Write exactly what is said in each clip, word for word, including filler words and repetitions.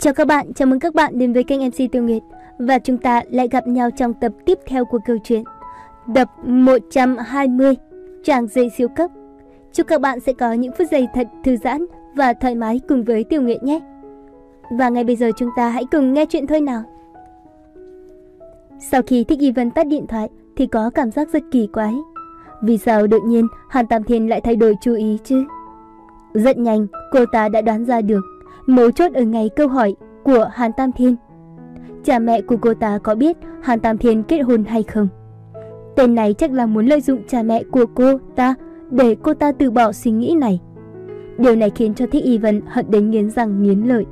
Chào các bạn, chào mừng các bạn đến với kênh em xê Tiêu Nguyệt. Và chúng ta lại gặp nhau trong tập tiếp theo của câu chuyện, tập một trăm hai mươi, Chàng rể siêu cấp. Chúc các bạn sẽ có những phút giây thật thư giãn và thoải mái cùng với Tiêu Nguyệt nhé. Và ngay bây giờ chúng ta hãy cùng nghe chuyện thôi nào. Sau khi Thích Y Vân tắt điện thoại thì có cảm giác rất kỳ quái. Vì sao đột nhiên Hàn Tam Thiên lại thay đổi chú ý chứ? Rất nhanh cô ta đã đoán ra được mấu chốt ở ngay câu hỏi của Hàn Tam Thiên. Cha mẹ của cô ta có biết Hàn Tam Thiên kết hôn hay không? Tên này chắc là muốn lợi dụng cha mẹ của cô ta để cô ta từ bỏ suy nghĩ này. Điều này khiến cho Thích Y Vân hận đến nghiến răng nghiến lợi.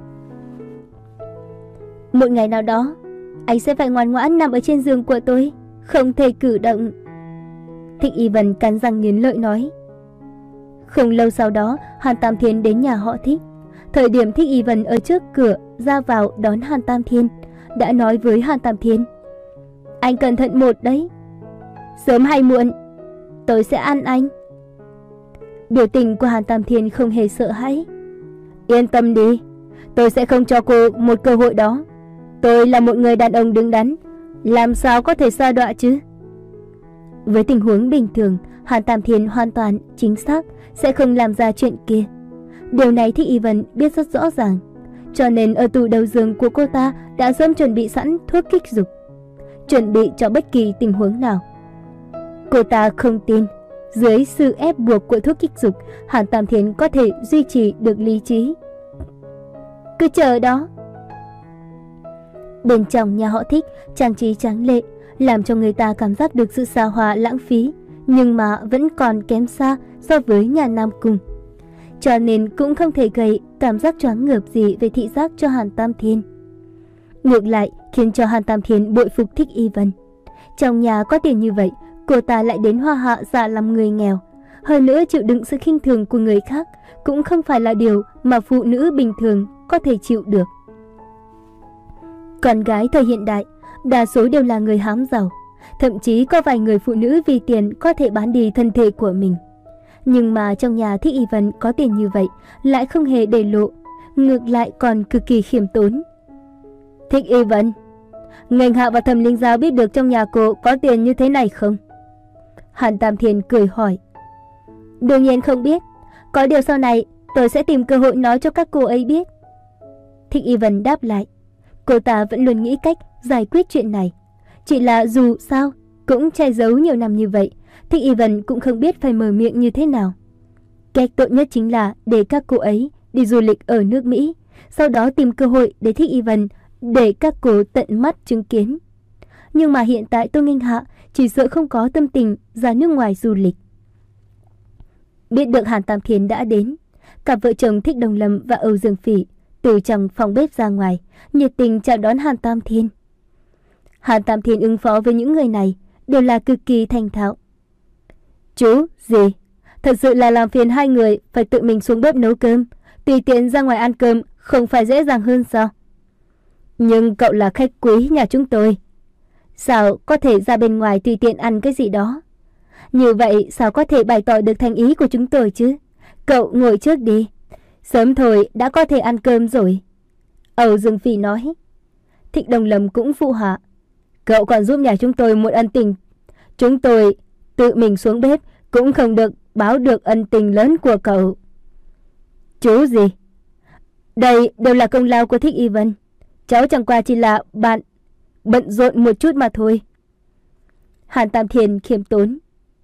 Một ngày nào đó, anh sẽ phải ngoan ngoãn nằm ở trên giường của tôi, không thể cử động. Thích Y Vân cắn răng nghiến lợi nói. Không lâu sau đó, Hàn Tam Thiên đến nhà họ Thích. Thời điểm Thích Y Vân ở trước cửa ra vào đón Hàn Tam Thiên, đã nói với Hàn Tam Thiên: anh cẩn thận một đấy, sớm hay muộn tôi sẽ ăn anh. Biểu tình của Hàn Tam Thiên không hề sợ hãi. Yên tâm đi, tôi sẽ không cho cô một cơ hội đó. Tôi là một người đàn ông đứng đắn, làm sao có thể sa đọa chứ? Với tình huống bình thường, Hàn Tam Thiên hoàn toàn chính xác sẽ không làm ra chuyện kia. Điều này Thích Y Vân biết rất rõ ràng, cho nên ở tủ đầu giường của cô ta đã sớm chuẩn bị sẵn thuốc kích dục, chuẩn bị cho bất kỳ tình huống nào. Cô ta không tin dưới sự ép buộc của thuốc kích dục, Hàn Tam Thiên có thể duy trì được lý trí. Cứ chờ đó. Bên trong nhà họ Thích trang trí tráng lệ, làm cho người ta cảm giác được sự xa hoa lãng phí, nhưng mà vẫn còn kém xa so với nhà Nam Cung. Cho nên cũng không thể gây cảm giác choáng ngợp gì về thị giác cho Hàn Tam Thiên. Ngược lại khiến cho Hàn Tam Thiên bội phục Thích Y Vân. Trong nhà có tiền như vậy, cô ta lại đến hoa hạ giả làm người nghèo. Hơn nữa chịu đựng sự khinh thường của người khác cũng không phải là điều mà phụ nữ bình thường có thể chịu được. Con gái thời hiện đại, đa số đều là người hám giàu. Thậm chí có vài người phụ nữ vì tiền có thể bán đi thân thể của mình. Nhưng mà trong nhà Thích Y Vân có tiền như vậy lại không hề để lộ, ngược lại còn cực kỳ khiêm tốn. Thích Y Vân, Ngành Hạ và Thẩm Linh Giao biết được trong nhà cô có tiền như thế này không? Hàn Tam Thiên cười hỏi. Đương nhiên không biết, có điều sau này tôi sẽ tìm cơ hội nói cho các cô ấy biết. Thích Y Vân đáp lại. Cô ta vẫn luôn nghĩ cách giải quyết chuyện này. Chỉ là dù sao cũng che giấu nhiều năm như vậy, Thích Y Vân cũng không biết phải mở miệng như thế nào. Cách tốt nhất chính là để các cô ấy đi du lịch ở nước Mỹ, sau đó tìm cơ hội để Thích Y Vân để các cô tận mắt chứng kiến. Nhưng mà hiện tại Tô Nghênh Hạ chỉ sợ không có tâm tình ra nước ngoài du lịch. Biết được Hàn Tam Thiên đã đến, cặp vợ chồng Thích Đồng Lâm và Âu Dương Phỉ từ trong phòng bếp ra ngoài, nhiệt tình chào đón Hàn Tam Thiên. Hàn Tam Thiên ứng phó với những người này đều là cực kỳ thành thạo. Chú, gì? Thật sự là làm phiền hai người phải tự mình xuống bếp nấu cơm, tùy tiện ra ngoài ăn cơm không phải dễ dàng hơn sao? Nhưng cậu là khách quý nhà chúng tôi, sao có thể ra bên ngoài tùy tiện ăn cái gì đó? Như vậy sao có thể bày tỏ được thành ý của chúng tôi chứ? Cậu ngồi trước đi, sớm thôi đã có thể ăn cơm rồi. Âu Dương Phỉ nói. Thích Đồng Lâm cũng phụ họa. Cậu còn giúp nhà chúng tôi một ân tình. Chúng tôi tự mình xuống bếp cũng không được báo được ân tình lớn của cậu. Chú gì? Đây đều là công lao của Thích Y Vân. Cháu chẳng qua chỉ là bạn bận rộn một chút mà thôi. Hàn Tam Thiên khiêm tốn.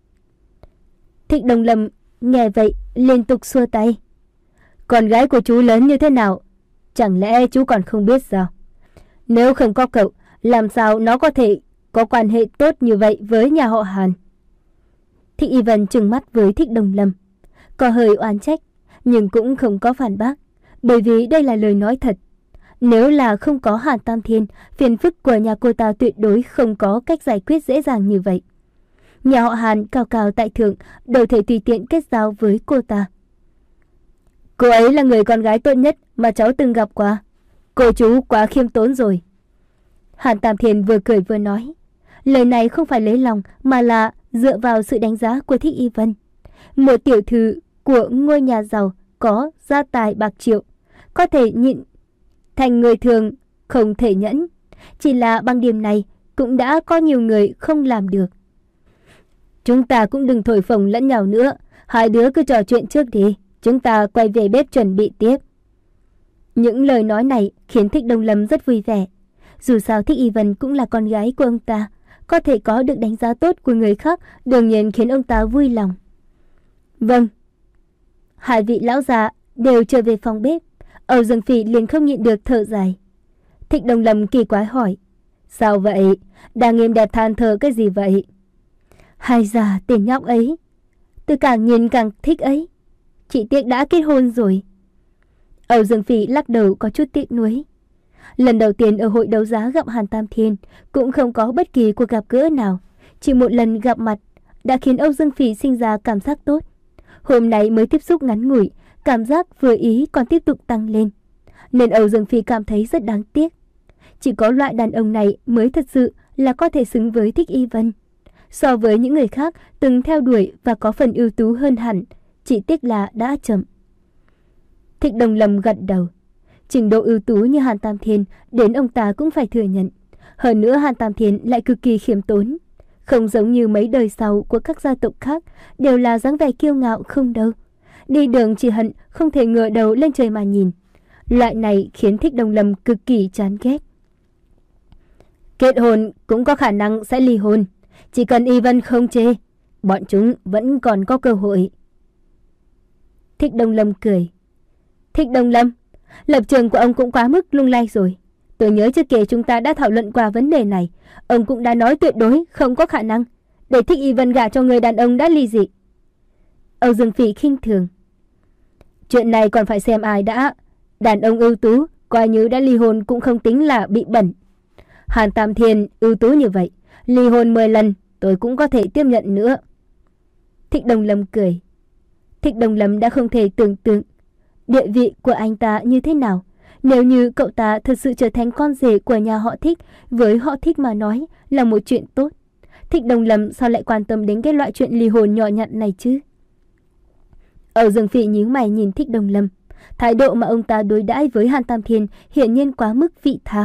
Thích Đồng Lâm nghe vậy liên tục xua tay. Con gái của chú lớn như thế nào, chẳng lẽ chú còn không biết sao? Nếu không có cậu, làm sao nó có thể có quan hệ tốt như vậy với nhà họ Hàn? Thích Y Vân trừng mắt với Thích Đồng Lâm, có hơi oán trách, nhưng cũng không có phản bác, bởi vì đây là lời nói thật. Nếu là không có Hàn Tam Thiên, phiền phức của nhà cô ta tuyệt đối không có cách giải quyết dễ dàng như vậy. Nhà họ Hàn cao cao tại thượng, đâu thể tùy tiện kết giao với cô ta. Cô ấy là người con gái tốt nhất mà cháu từng gặp qua. Cô chú quá khiêm tốn rồi. Hàn Tam Thiên vừa cười vừa nói. Lời này không phải lấy lòng mà là dựa vào sự đánh giá của Thích Y Vân. Một tiểu thư của ngôi nhà giàu có gia tài bạc triệu, có thể nhịn thành người thường không thể nhẫn. Chỉ là bằng điểm này cũng đã có nhiều người không làm được. Chúng ta cũng đừng thổi phồng lẫn nhau nữa. Hai đứa cứ trò chuyện trước đi. Chúng ta quay về bếp chuẩn bị tiếp. Những lời nói này khiến Thích Đông Lâm rất vui vẻ. Dù sao Thích Y Vân cũng là con gái của ông ta. Có thể có được đánh giá tốt của người khác đương nhiên khiến ông ta vui lòng. Vâng. Hai vị lão già đều trở về phòng bếp. Âu Dương Phỉ liền không nhịn được thở dài. Thích Đông Lâm kỳ quái hỏi. Sao vậy? Đang êm đẹp than thở cái gì vậy? Hai già tên nhóc ấy. Tôi càng nhìn càng thích ấy. Chị tiếc đã kết hôn rồi. Âu Dương Phỉ lắc đầu có chút tiếc nuối. Lần đầu tiên ở hội đấu giá gặp Hàn Tam Thiên cũng không có bất kỳ cuộc gặp gỡ nào. Chỉ một lần gặp mặt đã khiến Âu Dương Phỉ sinh ra cảm giác tốt. Hôm nay mới tiếp xúc ngắn ngủi, cảm giác vừa ý còn tiếp tục tăng lên. Nên Âu Dương Phỉ cảm thấy rất đáng tiếc. Chỉ có loại đàn ông này mới thật sự là có thể xứng với Thích Y Vân. So với những người khác từng theo đuổi và có phần ưu tú hơn hẳn, chỉ tiếc là đã chậm. Thích Đông Lâm gật đầu. Trình độ ưu tú như Hàn Tam Thiên đến ông ta cũng phải thừa nhận. Hơn nữa Hàn Tam Thiên lại cực kỳ khiêm tốn. Không giống như mấy đời sau của các gia tộc khác đều là dáng vẻ kiêu ngạo không đâu. Đi đường chỉ hận không thể ngửa đầu lên trời mà nhìn. Loại này khiến Thích Đông Lâm cực kỳ chán ghét. Kết hôn cũng có khả năng sẽ ly hôn. Chỉ cần Y Vân không chê, bọn chúng vẫn còn có cơ hội. Thích Đông Lâm cười. Thích Đông Lâm, lập trường của ông cũng quá mức lung lay rồi. Tôi nhớ trước kia chúng ta đã thảo luận qua vấn đề này. Ông cũng đã nói tuyệt đối không có khả năng để Thích Y Vân gả cho người đàn ông đã ly dị. Âu Dương Phỉ khinh thường. Chuyện này còn phải xem ai đã. Đàn ông ưu tú coi như đã ly hôn cũng không tính là bị bẩn. Hàn Tam Thiên ưu tú như vậy, ly hôn mười lần tôi cũng có thể tiếp nhận nữa. Thích Đông Lâm cười. Thích Đông Lâm đã không thể tưởng tượng địa vị của anh ta như thế nào. Nếu như cậu ta thật sự trở thành con rể của nhà họ Thích, với họ Thích mà nói là một chuyện tốt. Thích Đông Lâm sao lại quan tâm đến cái loại chuyện ly hôn nhỏ nhặt này chứ? Âu Dương Phỉ nhíu mày nhìn Thích Đông Lâm. Thái độ mà ông ta đối đãi với Hàn Tam Thiên hiển nhiên quá mức vị tha.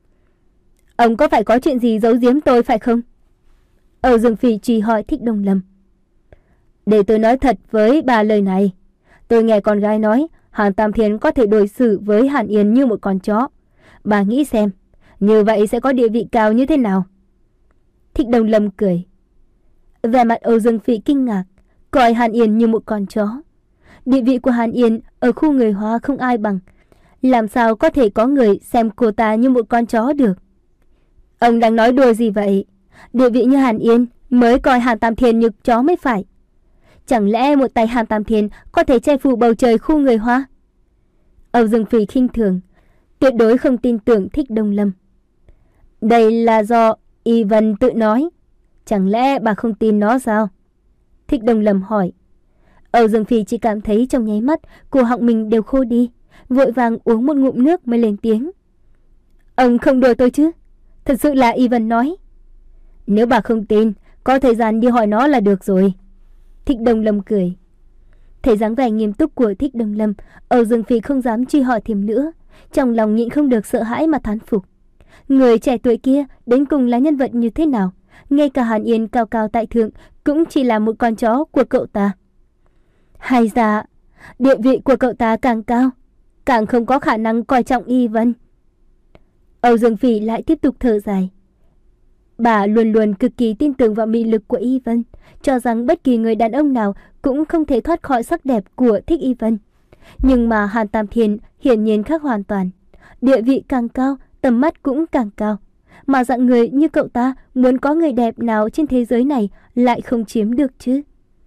Ông có phải có chuyện gì giấu giếm tôi phải không? Âu Dương Phỉ truy hỏi Thích Đông Lâm. Để tôi nói thật với bà lời này. Tôi nghe con gái nói Hàn Tam Thiên có thể đối xử với Hàn Yên như một con chó. Bà nghĩ xem, như vậy sẽ có địa vị cao như thế nào? Thích Đông Lâm cười. Vẻ mặt Âu Dương Phỉ kinh ngạc, coi Hàn Yên như một con chó. Địa vị của Hàn Yên ở khu người Hoa không ai bằng. Làm sao có thể có người xem cô ta như một con chó được? Ông đang nói đùa gì vậy? Địa vị như Hàn Yên mới coi Hàn Tam Thiên như chó mới phải. Chẳng lẽ một tay Hàn Tam Thiên có thể che phủ bầu trời khu người Hoa? Âu Dương Phỉ khinh thường, tuyệt đối không tin tưởng Thích Đông Lâm. Đây là do Y Vân tự nói. Chẳng lẽ bà không tin nó sao? Thích Đông Lâm hỏi. Âu Dương Phỉ chỉ cảm thấy trong nháy mắt cổ họng mình đều khô đi, vội vàng uống một ngụm nước mới lên tiếng. Ông không đùa tôi chứ? Thật sự là Y Vân nói. Nếu bà không tin, có thời gian đi hỏi nó là được rồi. Thích Đông Lâm cười. Thấy dáng vẻ nghiêm túc của Thích Đông Lâm, Âu Dương Phỉ không dám truy hỏi thêm nữa, trong lòng nhịn không được sợ hãi mà thán phục. Người trẻ tuổi kia đến cùng là nhân vật như thế nào? Ngay cả Hàn Yên cao cao tại thượng cũng chỉ là một con chó của cậu ta. Hay ra, địa vị của cậu ta càng cao, càng không có khả năng coi trọng Y Vân. Âu Dương Phỉ lại tiếp tục thở dài. Bà luôn luôn cực kỳ tin tưởng vào mị lực của Y Vân, cho rằng bất kỳ người đàn ông nào cũng không thể thoát khỏi sắc đẹp của Thích Y Vân. Nhưng mà Hàn Tam Thiên hiển nhiên khác hoàn toàn. Địa vị càng cao, tầm mắt cũng càng cao. Mà dạng người như cậu ta muốn có người đẹp nào trên thế giới này lại không chiếm được chứ?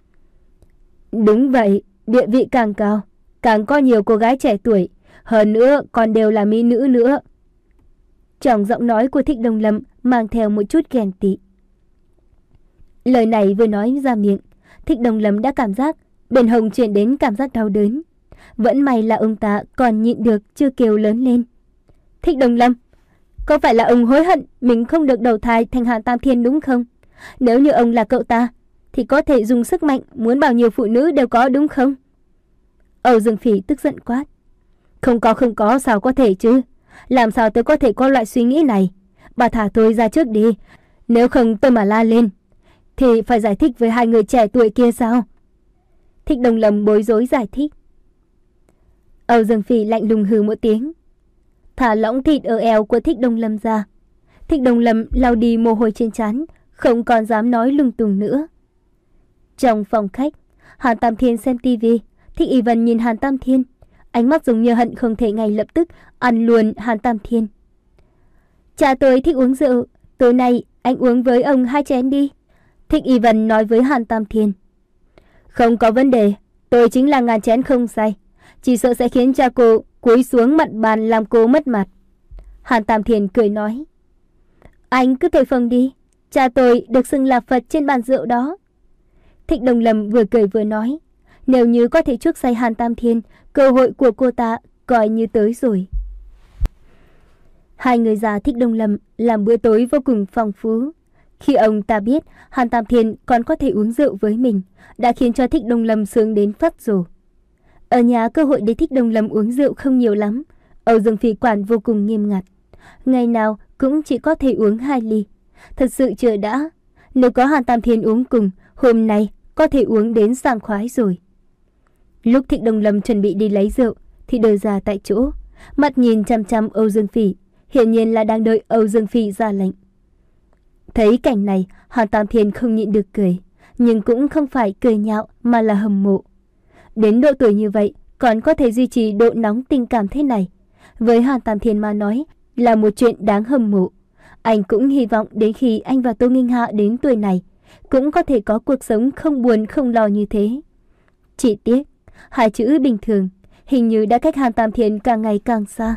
Đúng vậy, địa vị càng cao, càng có nhiều cô gái trẻ tuổi, hơn nữa còn đều là mỹ nữ nữa. Trong giọng nói của Thích Đông Lâm mang theo một chút ghen tị. Lời này vừa nói ra miệng, Thích Đông Lâm đã cảm giác bên hông chuyển đến cảm giác đau đớn. Vẫn may là ông ta còn nhịn được chưa kêu lớn lên. Thích Đông Lâm, có phải là ông hối hận mình không được đầu thai thành Hàn Tam Thiên đúng không? Nếu như ông là cậu ta, thì có thể dùng sức mạnh muốn bao nhiêu phụ nữ đều có đúng không? Âu Dương Phỉ tức giận quát. Không có không có sao có thể chứ? Làm sao tôi có thể có loại suy nghĩ này? Bà thả tôi ra trước đi. Nếu không tôi mà la lên thì phải giải thích với hai người trẻ tuổi kia sao? Thích Đông Lâm bối rối giải thích. Âu Dương Phỉ lạnh lùng hừ một tiếng, thả lỏng thịt ở eo của Thích Đông Lâm ra. Thích Đông Lâm lau đi mồ hôi trên trán, không còn dám nói lung tung nữa. Trong phòng khách, Hàn Tam Thiên xem tivi. Thích Y Vân nhìn Hàn Tam Thiên, ánh mắt giống như hận không thể ngay lập tức ăn luôn Hàn Tam Thiên. Cha tôi thích uống rượu, tối nay anh uống với ông hai chén đi. Thích Y Vân nói với Hàn Tam Thiên. Không có vấn đề, tôi chính là ngàn chén không say. Chỉ sợ sẽ khiến cha cô cúi xuống mặt bàn làm cô mất mặt. Hàn Tam Thiên cười nói. Anh cứ thổi phồng đi, cha tôi được xưng là Phật trên bàn rượu đó. Thích Đông Lâm vừa cười vừa nói. Nếu như có thể chuốc say Hàn Tam Thiên, cơ hội của cô ta coi như tới rồi. Hai người già Thích Đông Lâm làm bữa tối vô cùng phong phú. Khi ông ta biết Hàn Tam Thiên còn có thể uống rượu với mình, đã khiến cho Thích Đông Lâm sướng đến phát rồ. Ở nhà cơ hội để Thích Đông Lâm uống rượu không nhiều lắm. Âu Dương Phỉ quản vô cùng nghiêm ngặt. Ngày nào cũng chỉ có thể uống hai ly. Thật sự chưa đã. Nếu có Hàn Tam Thiên uống cùng, hôm nay có thể uống đến sảng khoái rồi. Lúc Thích Đông Lâm chuẩn bị đi lấy rượu thì đờ ra tại chỗ, mắt nhìn chăm chăm Âu Dương Phỉ, hiển nhiên là đang đợi Âu Dương Phỉ ra lệnh. Thấy cảnh này, Hàn Tam Thiên không nhịn được cười, nhưng cũng không phải cười nhạo mà là hâm mộ. Đến độ tuổi như vậy còn có thể duy trì độ nóng tình cảm thế này, với Hàn Tam Thiên mà nói là một chuyện đáng hâm mộ. Anh cũng hy vọng đến khi anh và Tô Nghinh Hạ đến tuổi này cũng có thể có cuộc sống không buồn không lo như thế. Chỉ tiếc hai chữ bình thường hình như đã cách Hàn Tam Thiên càng ngày càng xa.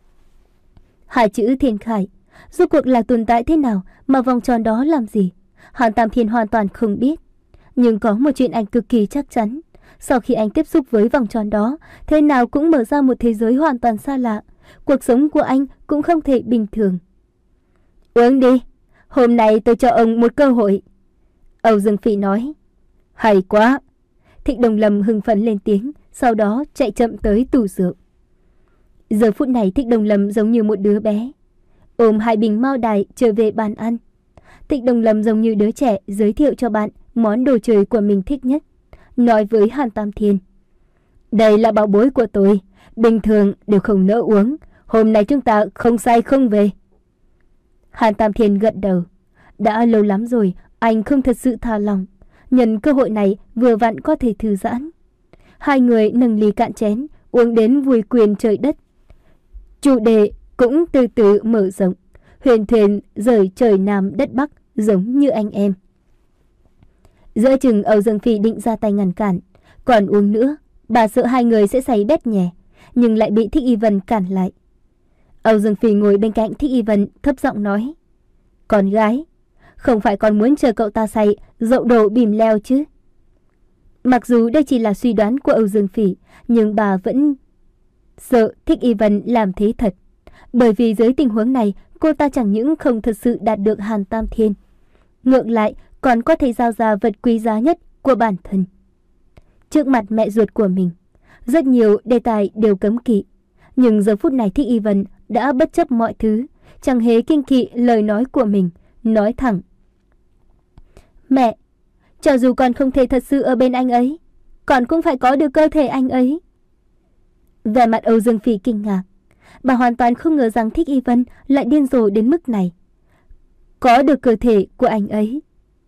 Hai chữ Thiên Khải rốt cuộc là tồn tại thế nào, mà vòng tròn đó làm gì, Hàn Tam Thiên hoàn toàn không biết. Nhưng có một chuyện anh cực kỳ chắc chắn, sau khi anh tiếp xúc với vòng tròn đó, thế nào cũng mở ra một thế giới hoàn toàn xa lạ. Cuộc sống của anh cũng không thể bình thường. Uống đi, hôm nay tôi cho ông một cơ hội. Âu Dương Phỉ nói. Hay quá. Thích Đông Lâm hưng phấn lên tiếng, sau đó chạy chậm tới tủ rượu. Giờ phút này Thích Đông Lâm giống như một đứa bé, ôm hai bình mao đài trở về bàn ăn. Thích Đông Lâm giống như đứa trẻ giới thiệu cho bạn món đồ chơi của mình thích nhất, nói với Hàn Tam Thiên. Đây là bảo bối của tôi, bình thường đều không nỡ uống, hôm nay chúng ta không say không về. Hàn Tam Thiên gật đầu. Đã lâu lắm rồi anh không thật sự thả lòng, nhân cơ hội này vừa vặn có thể thư giãn. Hai người nâng ly cạn chén, uống đến vui quyền trời đất. Chủ đề cũng từ từ mở rộng, huyền thuyền rời trời Nam đất Bắc giống như anh em. Giữa chừng Âu Dương Phỉ định ra tay ngăn cản, còn uống nữa, bà sợ hai người sẽ say bét nhè, nhưng lại bị Thích Y Vân cản lại. Âu Dương Phỉ ngồi bên cạnh Thích Y Vân thấp giọng nói. Con gái, không phải con muốn chờ cậu ta say dậu đổ bìm leo chứ? Mặc dù đây chỉ là suy đoán của Âu Dương Phỉ, nhưng bà vẫn sợ Thích Y Vân làm thế thật. Bởi vì dưới tình huống này, cô ta chẳng những không thật sự đạt được Hàn Tam Thiên, ngược lại còn có thể giao ra vật quý giá nhất của bản thân. Trước mặt mẹ ruột của mình, rất nhiều đề tài đều cấm kỵ. Nhưng giờ phút này Thích Y Vân đã bất chấp mọi thứ, chẳng hề kinh kỵ lời nói của mình, nói thẳng. Mẹ, cho dù con không thể thật sự ở bên anh ấy, con cũng phải có được cơ thể anh ấy. Về mặt Âu Dương Phỉ kinh ngạc, bà hoàn toàn không ngờ rằng Thích Y Vân lại điên rồ đến mức này. Có được cơ thể của anh ấy.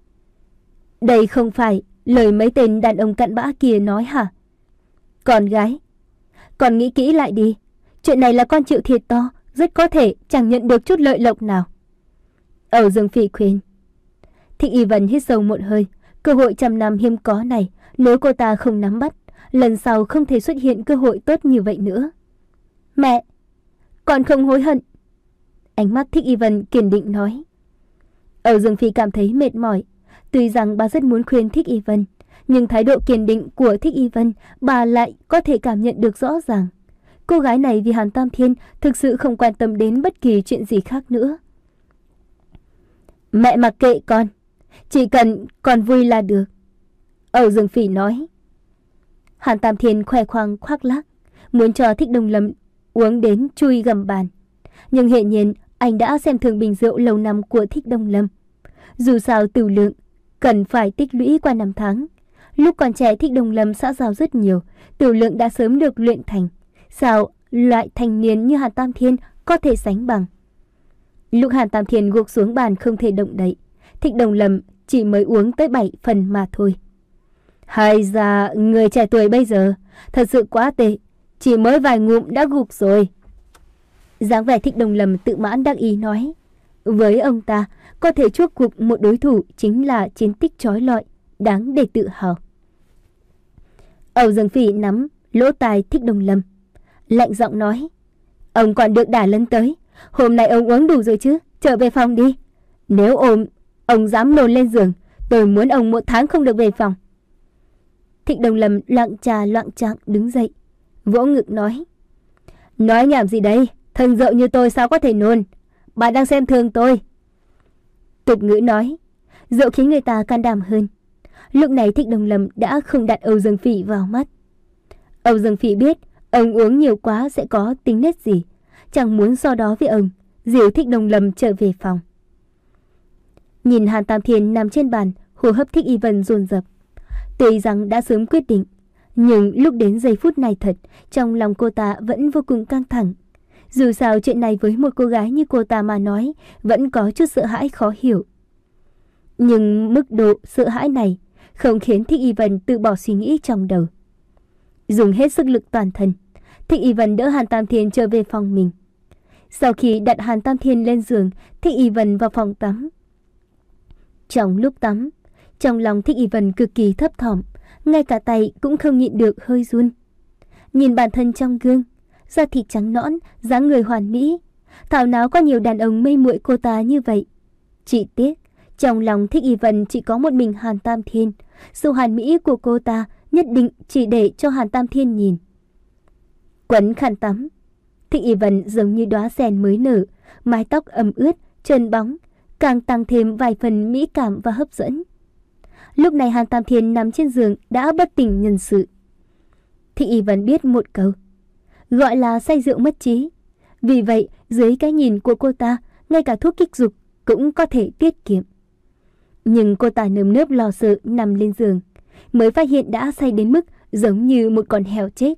Đây không phải lời mấy tên đàn ông cặn bã kia nói hả? Con gái, con nghĩ kỹ lại đi. Chuyện này là con chịu thiệt to, rất có thể chẳng nhận được chút lợi lộc nào. Âu Dương Phỉ khuyên. Thích Y Vân hít sâu một hơi. Cơ hội trăm năm hiếm có này, nếu cô ta không nắm bắt, lần sau không thể xuất hiện cơ hội tốt như vậy nữa. Mẹ, con không hối hận. Ánh mắt Thích Y Vân kiên định nói. Âu Dương Phỉ cảm thấy mệt mỏi. Tuy rằng bà rất muốn khuyên Thích Y Vân, nhưng thái độ kiên định của Thích Y Vân bà lại có thể cảm nhận được rõ ràng. Cô gái này vì Hàn Tam Thiên thực sự không quan tâm đến bất kỳ chuyện gì khác nữa. Mẹ mặc kệ con, chỉ cần con vui là được. Âu Dương Phỉ nói. Hàn Tam Thiên khoe khoang khoác lác, muốn cho Thích Đông Lâm uống đến chui gầm bàn. Nhưng hiện nhiên anh đã xem thường bình rượu lâu năm của Thích Đông Lâm. Dù sao tửu lượng cần phải tích lũy qua năm tháng. Lúc còn trẻ Thích Đông Lâm xã giao rất nhiều, tửu lượng đã sớm được luyện thành. Sao loại thanh niên như Hàn Tam Thiên có thể sánh bằng? Lúc Hàn Tam Thiên gục xuống bàn không thể động đậy, Thích Đông Lâm chỉ mới uống tới bảy phần mà thôi. Hay ra người trẻ tuổi bây giờ thật sự quá tệ, chỉ mới vài ngụm đã gục rồi. Dáng vẻ Thích Đông Lâm tự mãn đắc ý nói. Với ông ta, có thể chuốc gục một đối thủ chính là chiến tích chói lọi, đáng để tự hào. Âu Dương Phỉ nắm lỗ tai Thích Đông Lâm, lạnh giọng nói. Ông còn được đả lấn tới, hôm nay ông uống đủ rồi chứ, trở về phòng đi. Nếu ôm ông dám nôn lên giường, tôi muốn ông một tháng không được về phòng. Thích Đông Lâm loạng trà loạng trạng đứng dậy, vỗ ngực nói. Nói nhảm gì đấy, thần rượu như tôi sao có thể nôn, bà đang xem thường tôi. Tục ngữ nói, rượu khiến người ta can đảm hơn. Lúc này Thích Đông Lâm đã không đặt Âu Dương Phỉ vào mắt. Âu Dương Phỉ biết ông uống nhiều quá sẽ có tính nết gì, chẳng muốn so đó với ông, dìu Thích Đông Lâm trở về phòng. Nhìn Hàn Tam Thiên nằm trên bàn, hô hấp Thích Y Vân dồn dập. Tuy rằng đã sớm quyết định, nhưng lúc đến giây phút này thật, trong lòng cô ta vẫn vô cùng căng thẳng. Dù sao chuyện này với một cô gái như cô ta mà nói, vẫn có chút sợ hãi khó hiểu. Nhưng mức độ sợ hãi này không khiến Thích Y Vân từ bỏ suy nghĩ trong đầu. Dùng hết sức lực toàn thân, Thích Y Vân đỡ Hàn Tam Thiên trở về phòng mình. Sau khi đặt Hàn Tam Thiên lên giường, Thích Y Vân vào phòng tắm. Trong lúc tắm, trong lòng Thích Y Vân cực kỳ thấp thỏm, ngay cả tay cũng không nhịn được hơi run. Nhìn bản thân trong gương, da thịt trắng nõn, dáng người hoàn mỹ, thảo nào có nhiều đàn ông mê muội cô ta như vậy. Chỉ tiếc, trong lòng Thích Y Vân chỉ có một mình Hàn Tam Thiên, sự hoàn mỹ của cô ta nhất định chỉ để cho Hàn Tam Thiên nhìn. Quấn khăn tắm, Thích Y Vân giống như đóa sen mới nở, mái tóc ẩm ướt, trơn bóng, càng tăng thêm vài phần mỹ cảm và hấp dẫn. Lúc này Hàn Tam Thiên nằm trên giường đã bất tỉnh nhân sự. Thích Y Vân biết một câu, gọi là say rượu mất trí. Vì vậy, dưới cái nhìn của cô ta, ngay cả thuốc kích dục cũng có thể tiết kiệm. Nhưng cô ta nơm nớp lo sợ nằm lên giường, mới phát hiện đã say đến mức giống như một con heo chết.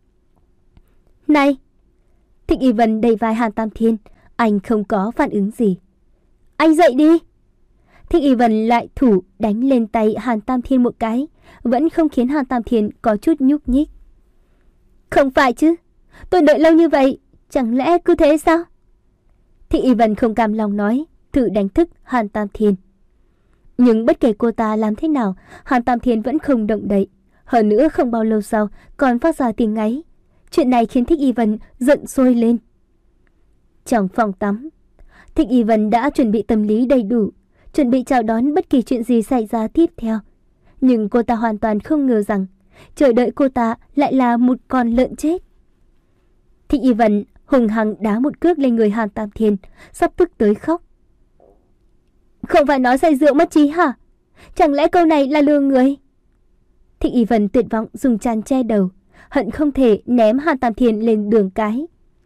Này! Thích Y Vân đầy vai Hàn Tam Thiên, anh không có phản ứng gì. Anh dậy đi! Thích Y Vân lại thủ đánh lên tay Hàn Tam Thiên một cái, vẫn không khiến Hàn Tam Thiên có chút nhúc nhích. Không phải chứ, tôi đợi lâu như vậy, chẳng lẽ cứ thế sao? Thích Y Vân không cam lòng nói, thử đánh thức Hàn Tam Thiên. Nhưng bất kể cô ta làm thế nào, Hàn Tam Thiên vẫn không động đậy. Hơn nữa không bao lâu sau còn phát ra tiếng ngáy. Chuyện này khiến Thích Y Vân giận sôi lên. Trong phòng tắm, Thích Y Vân đã chuẩn bị tâm lý đầy đủ, chuẩn bị chào đón bất kỳ chuyện gì xảy ra tiếp theo. Nhưng cô ta hoàn toàn không ngờ rằng chờ đợi cô ta lại là một con lợn chết. Thích Y Vân hùng hăng đá một cước lên người Hàn Tam Thiên, sắp tức tới khóc. Không phải nói say rượu mất trí hả? Chẳng lẽ câu này là lừa người? Thích Y Vân tuyệt vọng dùng chăn che đầu, hận không thể ném Hàn Tam Thiên lên đường cái.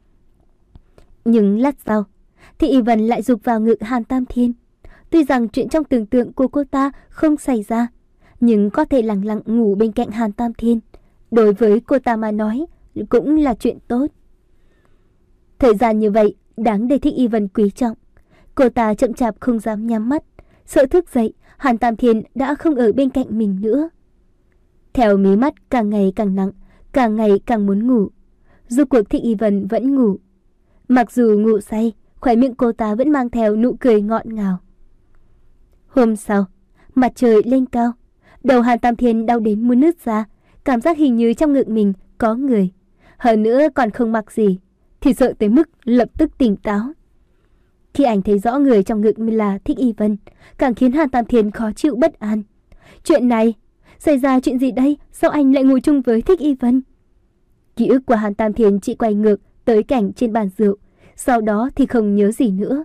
Nhưng lát sau, Thích Y Vân lại giục vào ngực Hàn Tam Thiên. Tuy rằng chuyện trong tưởng tượng của cô ta không xảy ra, nhưng có thể lặng lặng ngủ bên cạnh Hàn Tam Thiên, đối với cô ta mà nói cũng là chuyện tốt. Thời gian như vậy đáng để Thích Y Vân quý trọng. Cô ta chậm chạp không dám nhắm mắt, sợ thức dậy Hàn Tam Thiên đã không ở bên cạnh mình nữa. Theo mí mắt càng ngày càng nặng, càng ngày càng muốn ngủ. Rốt cuộc Thích Y Vân vẫn ngủ. Mặc dù ngủ say, khóe miệng cô ta vẫn mang theo nụ cười ngọt ngào. Hôm sau, mặt trời lên cao, đầu Hàn Tam Thiên đau đến muốn nứt ra, cảm giác hình như trong ngực mình có người. Hơn nữa còn không mặc gì, thì sợ tới mức lập tức tỉnh táo. Khi anh thấy rõ người trong ngực mình là Thích Y Vân, càng khiến Hàn Tam Thiên khó chịu bất an. Chuyện này, xảy ra chuyện gì đây? Sao anh lại ngồi chung với Thích Y Vân? Ký ức của Hàn Tam Thiên chỉ quay ngược tới cảnh trên bàn rượu, sau đó thì không nhớ gì nữa.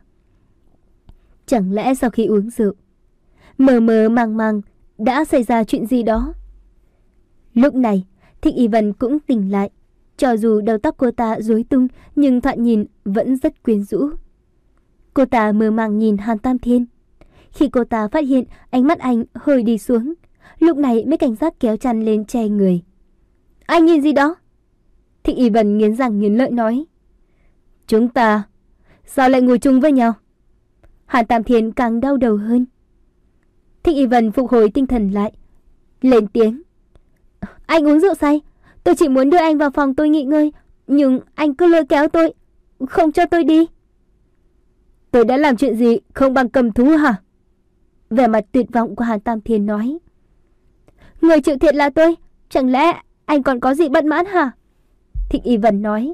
Chẳng lẽ sau khi uống rượu, mờ mờ màng màng đã xảy ra chuyện gì đó? Lúc này, Thích Y Vân cũng tỉnh lại, Cho dù đầu tóc cô ta rối tung, nhưng thoạt nhìn vẫn rất quyến rũ. Cô ta mơ màng nhìn Hàn Tam Thiên. Khi cô ta phát hiện ánh mắt anh hơi đi xuống, lúc này mới cảnh giác kéo chăn lên che người. Anh nhìn gì đó? Thích Y Vân nghiến răng nghiến lợi nói. Chúng ta sao lại ngồi chung với nhau? Hàn Tam Thiên càng đau đầu hơn. Thích Y Vân phục hồi tinh thần lại, lên tiếng. Anh uống rượu say, tôi chỉ muốn đưa anh vào phòng tôi nghỉ ngơi, nhưng anh cứ lôi kéo tôi, không cho tôi đi. Tôi đã làm chuyện gì không bằng cầm thú hả? Vẻ mặt tuyệt vọng của Hàn Tam Thiên nói. Người chịu thiệt là tôi, chẳng lẽ anh còn có gì bất mãn hả? Thích Y Vân nói.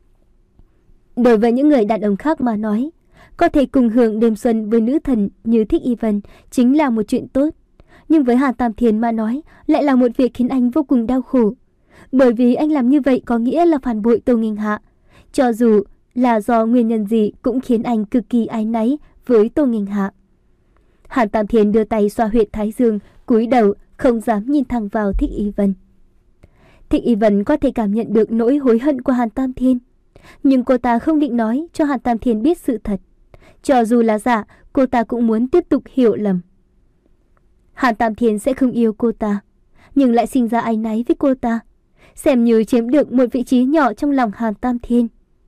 Đối với những người đàn ông khác mà nói, có thể cùng hưởng đêm xuân với nữ thần như Thích Y Vân chính là một chuyện tốt. Nhưng với Hàn Tam Thiên mà nói, lại là một việc khiến anh vô cùng đau khổ. Bởi vì anh làm như vậy có nghĩa là phản bội Tô Nghênh Hạ. Cho dù là do nguyên nhân gì cũng khiến anh cực kỳ áy náy với Tô Nghênh Hạ. Hàn Tam Thiên đưa tay xoa huyệt thái dương, cúi đầu không dám nhìn thẳng vào Thích Y Vân. Thích Y Vân có thể cảm nhận được nỗi hối hận của Hàn Tam Thiên, nhưng cô ta không định nói cho Hàn Tam Thiên biết sự thật. Cho dù là giả, cô ta cũng muốn tiếp tục hiểu lầm. Hàn Tam Thiên sẽ không yêu cô ta, nhưng lại sinh ra áy náy với cô ta, xem như chiếm được một vị trí nhỏ trong lòng Hàn Tam Thiên.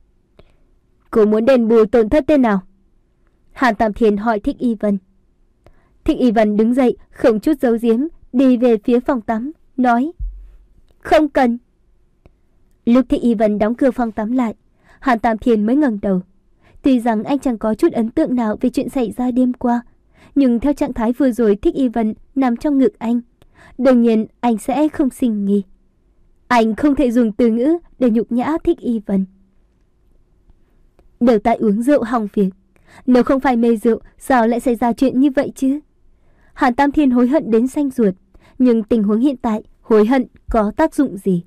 Cô muốn đền bù tổn thất thế nào? Hàn Tam Thiên hỏi Thích Y Vân. Thích Y Vân đứng dậy, không chút giấu giếm, đi về phía phòng tắm, nói. Không cần. Lúc Thích Y Vân đóng cửa phòng tắm lại, Hàn Tam Thiên mới ngẩng đầu. Tuy rằng anh chẳng có chút ấn tượng nào về chuyện xảy ra đêm qua, nhưng theo trạng thái vừa rồi Thích Y Vân nằm trong ngực anh, đương nhiên anh sẽ không sinh nghi. Anh không thể dùng từ ngữ để nhục nhã Thích Y Vân. Đều tại uống rượu hỏng việc. Nếu không phải mê rượu, sao lại xảy ra chuyện như vậy chứ? Hàn Tam Thiên hối hận đến xanh ruột, nhưng tình huống hiện tại hối hận có tác dụng gì?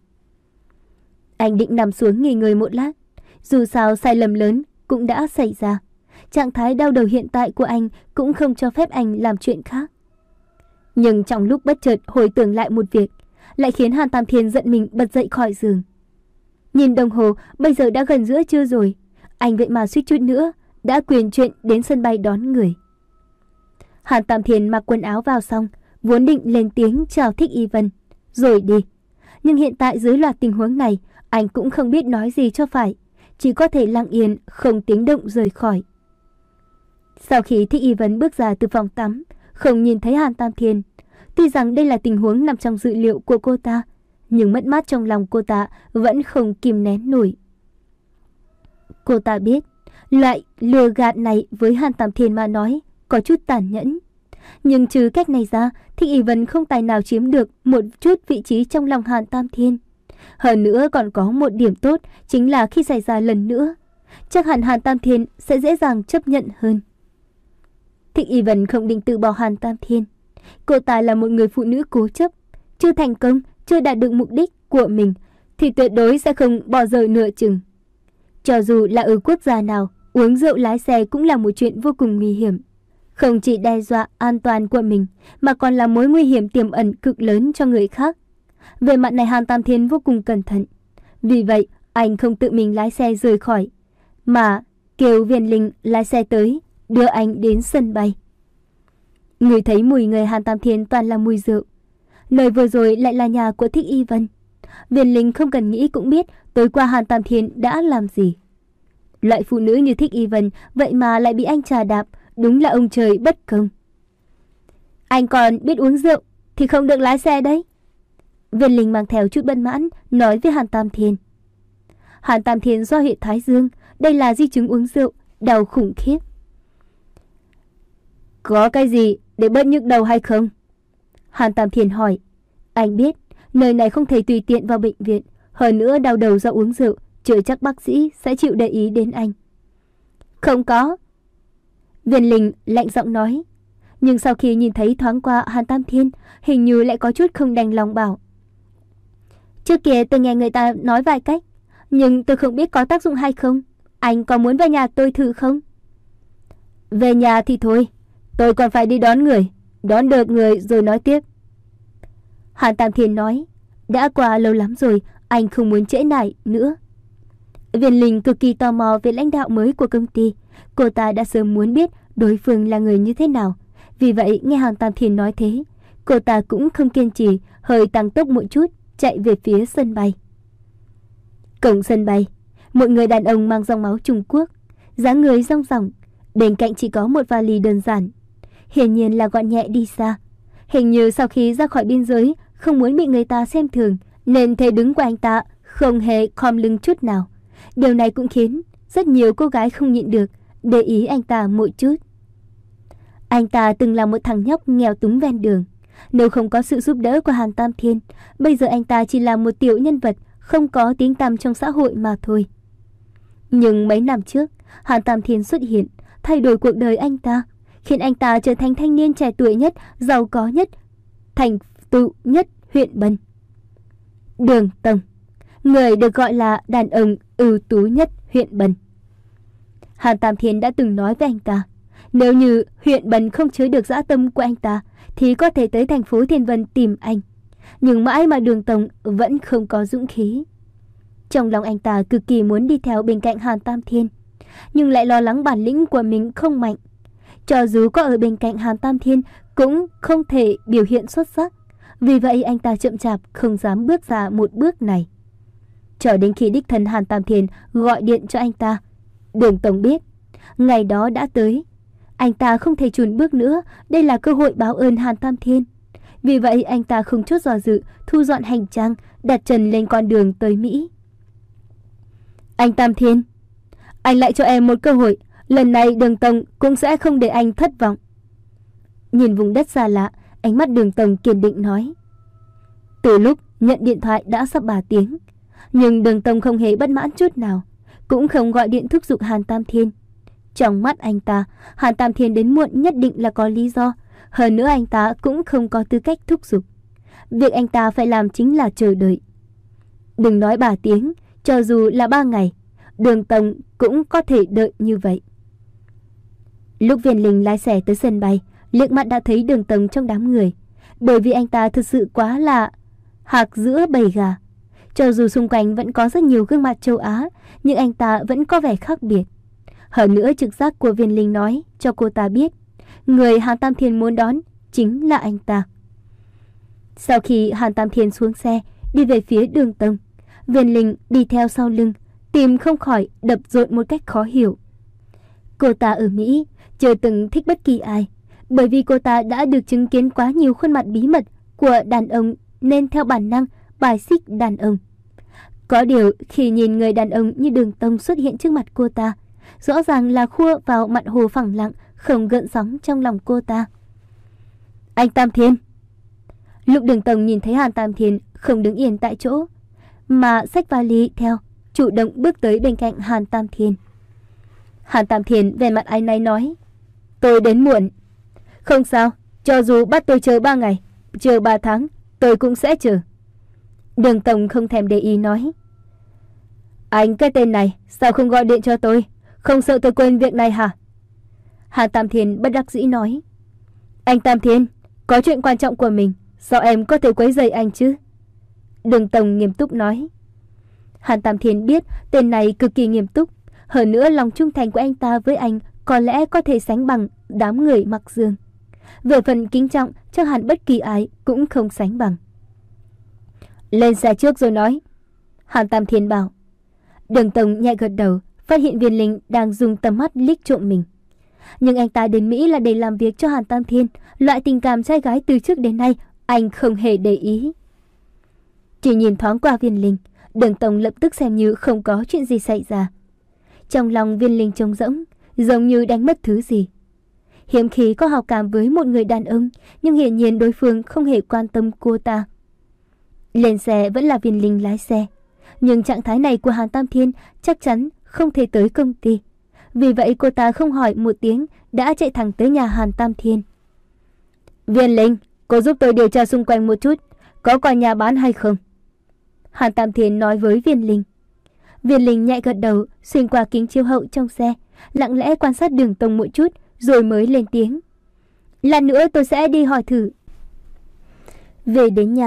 Anh định nằm xuống nghỉ ngơi một lát. Dù sao sai lầm lớn cũng đã xảy ra. Trạng thái đau đầu hiện tại của anh cũng không cho phép anh làm chuyện khác. Nhưng trong lúc bất chợt hồi tưởng lại một việc, lại khiến Hàn Tam Thiên giận mình bật dậy khỏi giường. Nhìn đồng hồ, bây giờ đã gần giữa trưa rồi. Anh vậy mà suýt chút nữa đã quyền chuyện đến sân bay đón người. Hàn Tam Thiên mặc quần áo vào xong, vốn định lên tiếng chào Thích Y Vân rồi đi. Nhưng hiện tại dưới loạt tình huống này, anh cũng không biết nói gì cho phải, chỉ có thể lặng yên không tiếng động rời khỏi. Sau khi Thích Y Vân bước ra từ phòng tắm, không nhìn thấy Hàn Tam Thiên. Tuy rằng đây là tình huống nằm trong dự liệu của cô ta, nhưng mất mát trong lòng cô ta vẫn không kìm nén nổi. Cô ta biết, loại lừa gạt này với Hàn Tam Thiên mà nói có chút tàn nhẫn. Nhưng trừ cách này ra, Thích Y Vân không tài nào chiếm được một chút vị trí trong lòng Hàn Tam Thiên. Hơn nữa còn có một điểm tốt, chính là khi xảy ra lần nữa, chắc hẳn Hàn Tam Thiên sẽ dễ dàng chấp nhận hơn. Thích Y Vân không định từ bỏ Hàn Tam Thiên. Cô ta là một người phụ nữ cố chấp, chưa thành công, chưa đạt được mục đích của mình thì tuyệt đối sẽ không bỏ rơi nửa chừng. Cho dù là ở quốc gia nào, uống rượu lái xe cũng là một chuyện vô cùng nguy hiểm. Không chỉ đe dọa an toàn của mình, mà còn là mối nguy hiểm tiềm ẩn cực lớn cho người khác. Về mặt này Hàn Tam Thiên vô cùng cẩn thận. Vì vậy, anh không tự mình lái xe rời khỏi, mà kêu Viên Linh lái xe tới, đưa anh đến sân bay. Người thấy mùi người Hàn Tam Thiên toàn là mùi rượu. Nơi vừa rồi lại là nhà của Thích Y Vân. Viên Linh không cần nghĩ cũng biết tối qua Hàn Tam Thiên đã làm gì. Loại phụ nữ như Thích Y Vân vậy mà lại bị anh trà đạp, đúng là ông trời bất công. Anh còn biết uống rượu thì không được lái xe đấy. Viên Linh mang theo chút bất mãn nói với Hàn Tam Thiên. Hàn Tam Thiên do hệ thái dương, đây là di chứng uống rượu, đau khủng khiếp. Có cái gì để bớt nhức đầu hay không? Hàn Tam Thiên hỏi. Anh biết nơi này không thể tùy tiện vào bệnh viện, hơn nữa đau đầu do uống rượu, chưa chắc bác sĩ sẽ chịu để ý đến anh. Không có. Viên Linh lạnh giọng nói. Nhưng sau khi nhìn thấy thoáng qua Hàn Tam Thiên, hình như lại có chút không đành lòng bảo. Trước kia tôi nghe người ta nói vài cách, nhưng tôi không biết có tác dụng hay không. Anh có muốn về nhà tôi thử không? Về nhà thì thôi, tôi còn phải đi đón người, đón được người rồi nói tiếp. Hàn Tam Thiên nói. Đã qua lâu lắm rồi, anh không muốn trễ nải nữa. Viên Linh cực kỳ tò mò về lãnh đạo mới của công ty. Cô ta đã sớm muốn biết đối phương là người như thế nào. Vì vậy nghe Hàn Tam Thiên nói thế, cô ta cũng không kiên trì, hơi tăng tốc một chút, chạy về phía sân bay. Cổng sân bay, một người đàn ông mang dòng máu Trung Quốc, dáng người rong ròng, bên cạnh chỉ có một vali đơn giản, hiển nhiên là gọn nhẹ đi xa. Hình như sau khi ra khỏi biên giới, không muốn bị người ta xem thường, nên thế đứng của anh ta không hề khom lưng chút nào. Điều này cũng khiến rất nhiều cô gái không nhịn được để ý anh ta một chút. Anh ta từng là một thằng nhóc nghèo túng ven đường. Nếu không có sự giúp đỡ của Hàn Tam Thiên, bây giờ anh ta chỉ là một tiểu nhân vật không có tiếng tăm trong xã hội mà thôi. Nhưng mấy năm trước, Hàn Tam Thiên xuất hiện, thay đổi cuộc đời anh ta, khiến anh ta trở thành thanh niên trẻ tuổi nhất, giàu có nhất, thành tựu nhất huyện Bân. Đường Tông, người được gọi là đàn ông ưu tú nhất huyện Bân. Hàn Tam Thiên đã từng nói với anh ta, nếu như huyện Bân không chứa được dã tâm của anh ta, thì có thể tới thành phố Thiên Vân tìm anh. Nhưng mãi mà Đường Tông vẫn không có dũng khí. Trong lòng anh ta cực kỳ muốn đi theo bên cạnh Hàn Tam Thiên, nhưng lại lo lắng bản lĩnh của mình không mạnh. Cho dù có ở bên cạnh Hàn Tam Thiên cũng không thể biểu hiện xuất sắc. Vì vậy anh ta chậm chạp không dám bước ra một bước này. Cho đến khi đích thân Hàn Tam Thiên gọi điện cho anh ta, Đường Tông biết ngày đó đã tới. Anh ta không thể chùn bước nữa, đây là cơ hội báo ơn Hàn Tam Thiên. Vì vậy anh ta không chút do dự, thu dọn hành trang, đặt chân lên con đường tới Mỹ. Anh Tam Thiên, anh lại cho em một cơ hội, lần này Đường Tông cũng sẽ không để anh thất vọng. Nhìn vùng đất xa lạ, ánh mắt Đường Tông kiên định nói. Từ lúc nhận điện thoại đã sắp ba tiếng, nhưng Đường Tông không hề bất mãn chút nào, cũng không gọi điện thúc giục Hàn Tam Thiên. Trong mắt anh ta, Hàn Tam Thiên đến muộn nhất định là có lý do. Hơn nữa anh ta cũng không có tư cách thúc giục. Việc anh ta phải làm chính là chờ đợi. Đừng nói ba tiếng, cho dù là ba ngày, Đường Tông cũng có thể đợi như vậy. Lúc Viên Linh lái xe tới sân bay, liếc mắt đã thấy Đường Tông trong đám người. Bởi vì anh ta thực sự quá là hạc giữa bầy gà. Cho dù xung quanh vẫn có rất nhiều gương mặt châu Á, nhưng anh ta vẫn có vẻ khác biệt. Hơn nữa trực giác của Viên Linh nói cho cô ta biết, người Hàn Tam Thiên muốn đón chính là anh ta. Sau khi Hàn Tam Thiên xuống xe, đi về phía Đường Tông, Viên Linh đi theo sau lưng, tim không khỏi đập rộn một cách khó hiểu. Cô ta ở Mỹ chưa từng thích bất kỳ ai, bởi vì cô ta đã được chứng kiến quá nhiều khuôn mặt bí mật của đàn ông nên theo bản năng bài xích đàn ông. Có điều khi nhìn người đàn ông như Đường Tông xuất hiện trước mặt cô ta, rõ ràng là khua vào mặt hồ phẳng lặng, không gợn sóng trong lòng cô ta. Anh Tam Thiên. Lúc Đường Tông nhìn thấy Hàn Tam Thiên không đứng yên tại chỗ, mà xách vali theo, chủ động bước tới bên cạnh Hàn Tam Thiên. Hàn Tam Thiên về mặt áy náy nói, tôi đến muộn. Không sao, cho dù bắt tôi chờ ba ngày, chờ ba tháng, tôi cũng sẽ chờ. Đường Tông không thèm để ý nói, anh cái tên này sao không gọi điện cho tôi? Không sợ tôi quên việc này hả? Hàn Tam Thiên bất đắc dĩ nói, anh Tam Thiên, có chuyện quan trọng của mình, sao em có thể quấy rầy anh chứ? Đường Tông nghiêm túc nói. Hàn Tam Thiên biết tên này cực kỳ nghiêm túc, hơn nữa lòng trung thành của anh ta với anh có lẽ có thể sánh bằng đám người mặc dương. Về phần kính trọng, chắc hẳn bất kỳ ai cũng không sánh bằng. Lên xe trước rồi nói, Hàn Tam Thiên bảo. Đường Tông nhẹ gật đầu, phát hiện Viên Linh đang dùng tầm mắt liếc trộm mình. Nhưng anh ta đến Mỹ là để làm việc cho Hàn Tam Thiên, loại tình cảm trai gái từ trước đến nay anh không hề để ý. Chỉ nhìn thoáng qua Viên Linh, Đường Tông lập tức xem như không có chuyện gì xảy ra. Trong lòng Viên Linh trống rỗng, giống như đánh mất thứ gì. Hiếm khi có hào cảm với một người đàn ông, nhưng hiển nhiên đối phương không hề quan tâm cô ta. Lên xe vẫn là Viên Linh lái xe, nhưng trạng thái này của Hàn Tam Thiên chắc chắn không thể tới công ty. Vì vậy cô ta không hỏi một tiếng đã chạy thẳng tới nhà Hàn Tam Thiên. Viên Linh, cô giúp tôi điều tra xung quanh một chút, có tòa nhà bán hay không? Hàn Tam Thiên nói với Viên Linh. Viên Linh nhẹ gật đầu, xuyên qua kính chiếu hậu trong xe, lặng lẽ quan sát Đường Tông một chút, rồi mới lên tiếng. Lát nữa tôi sẽ đi hỏi thử. Về đến nhà,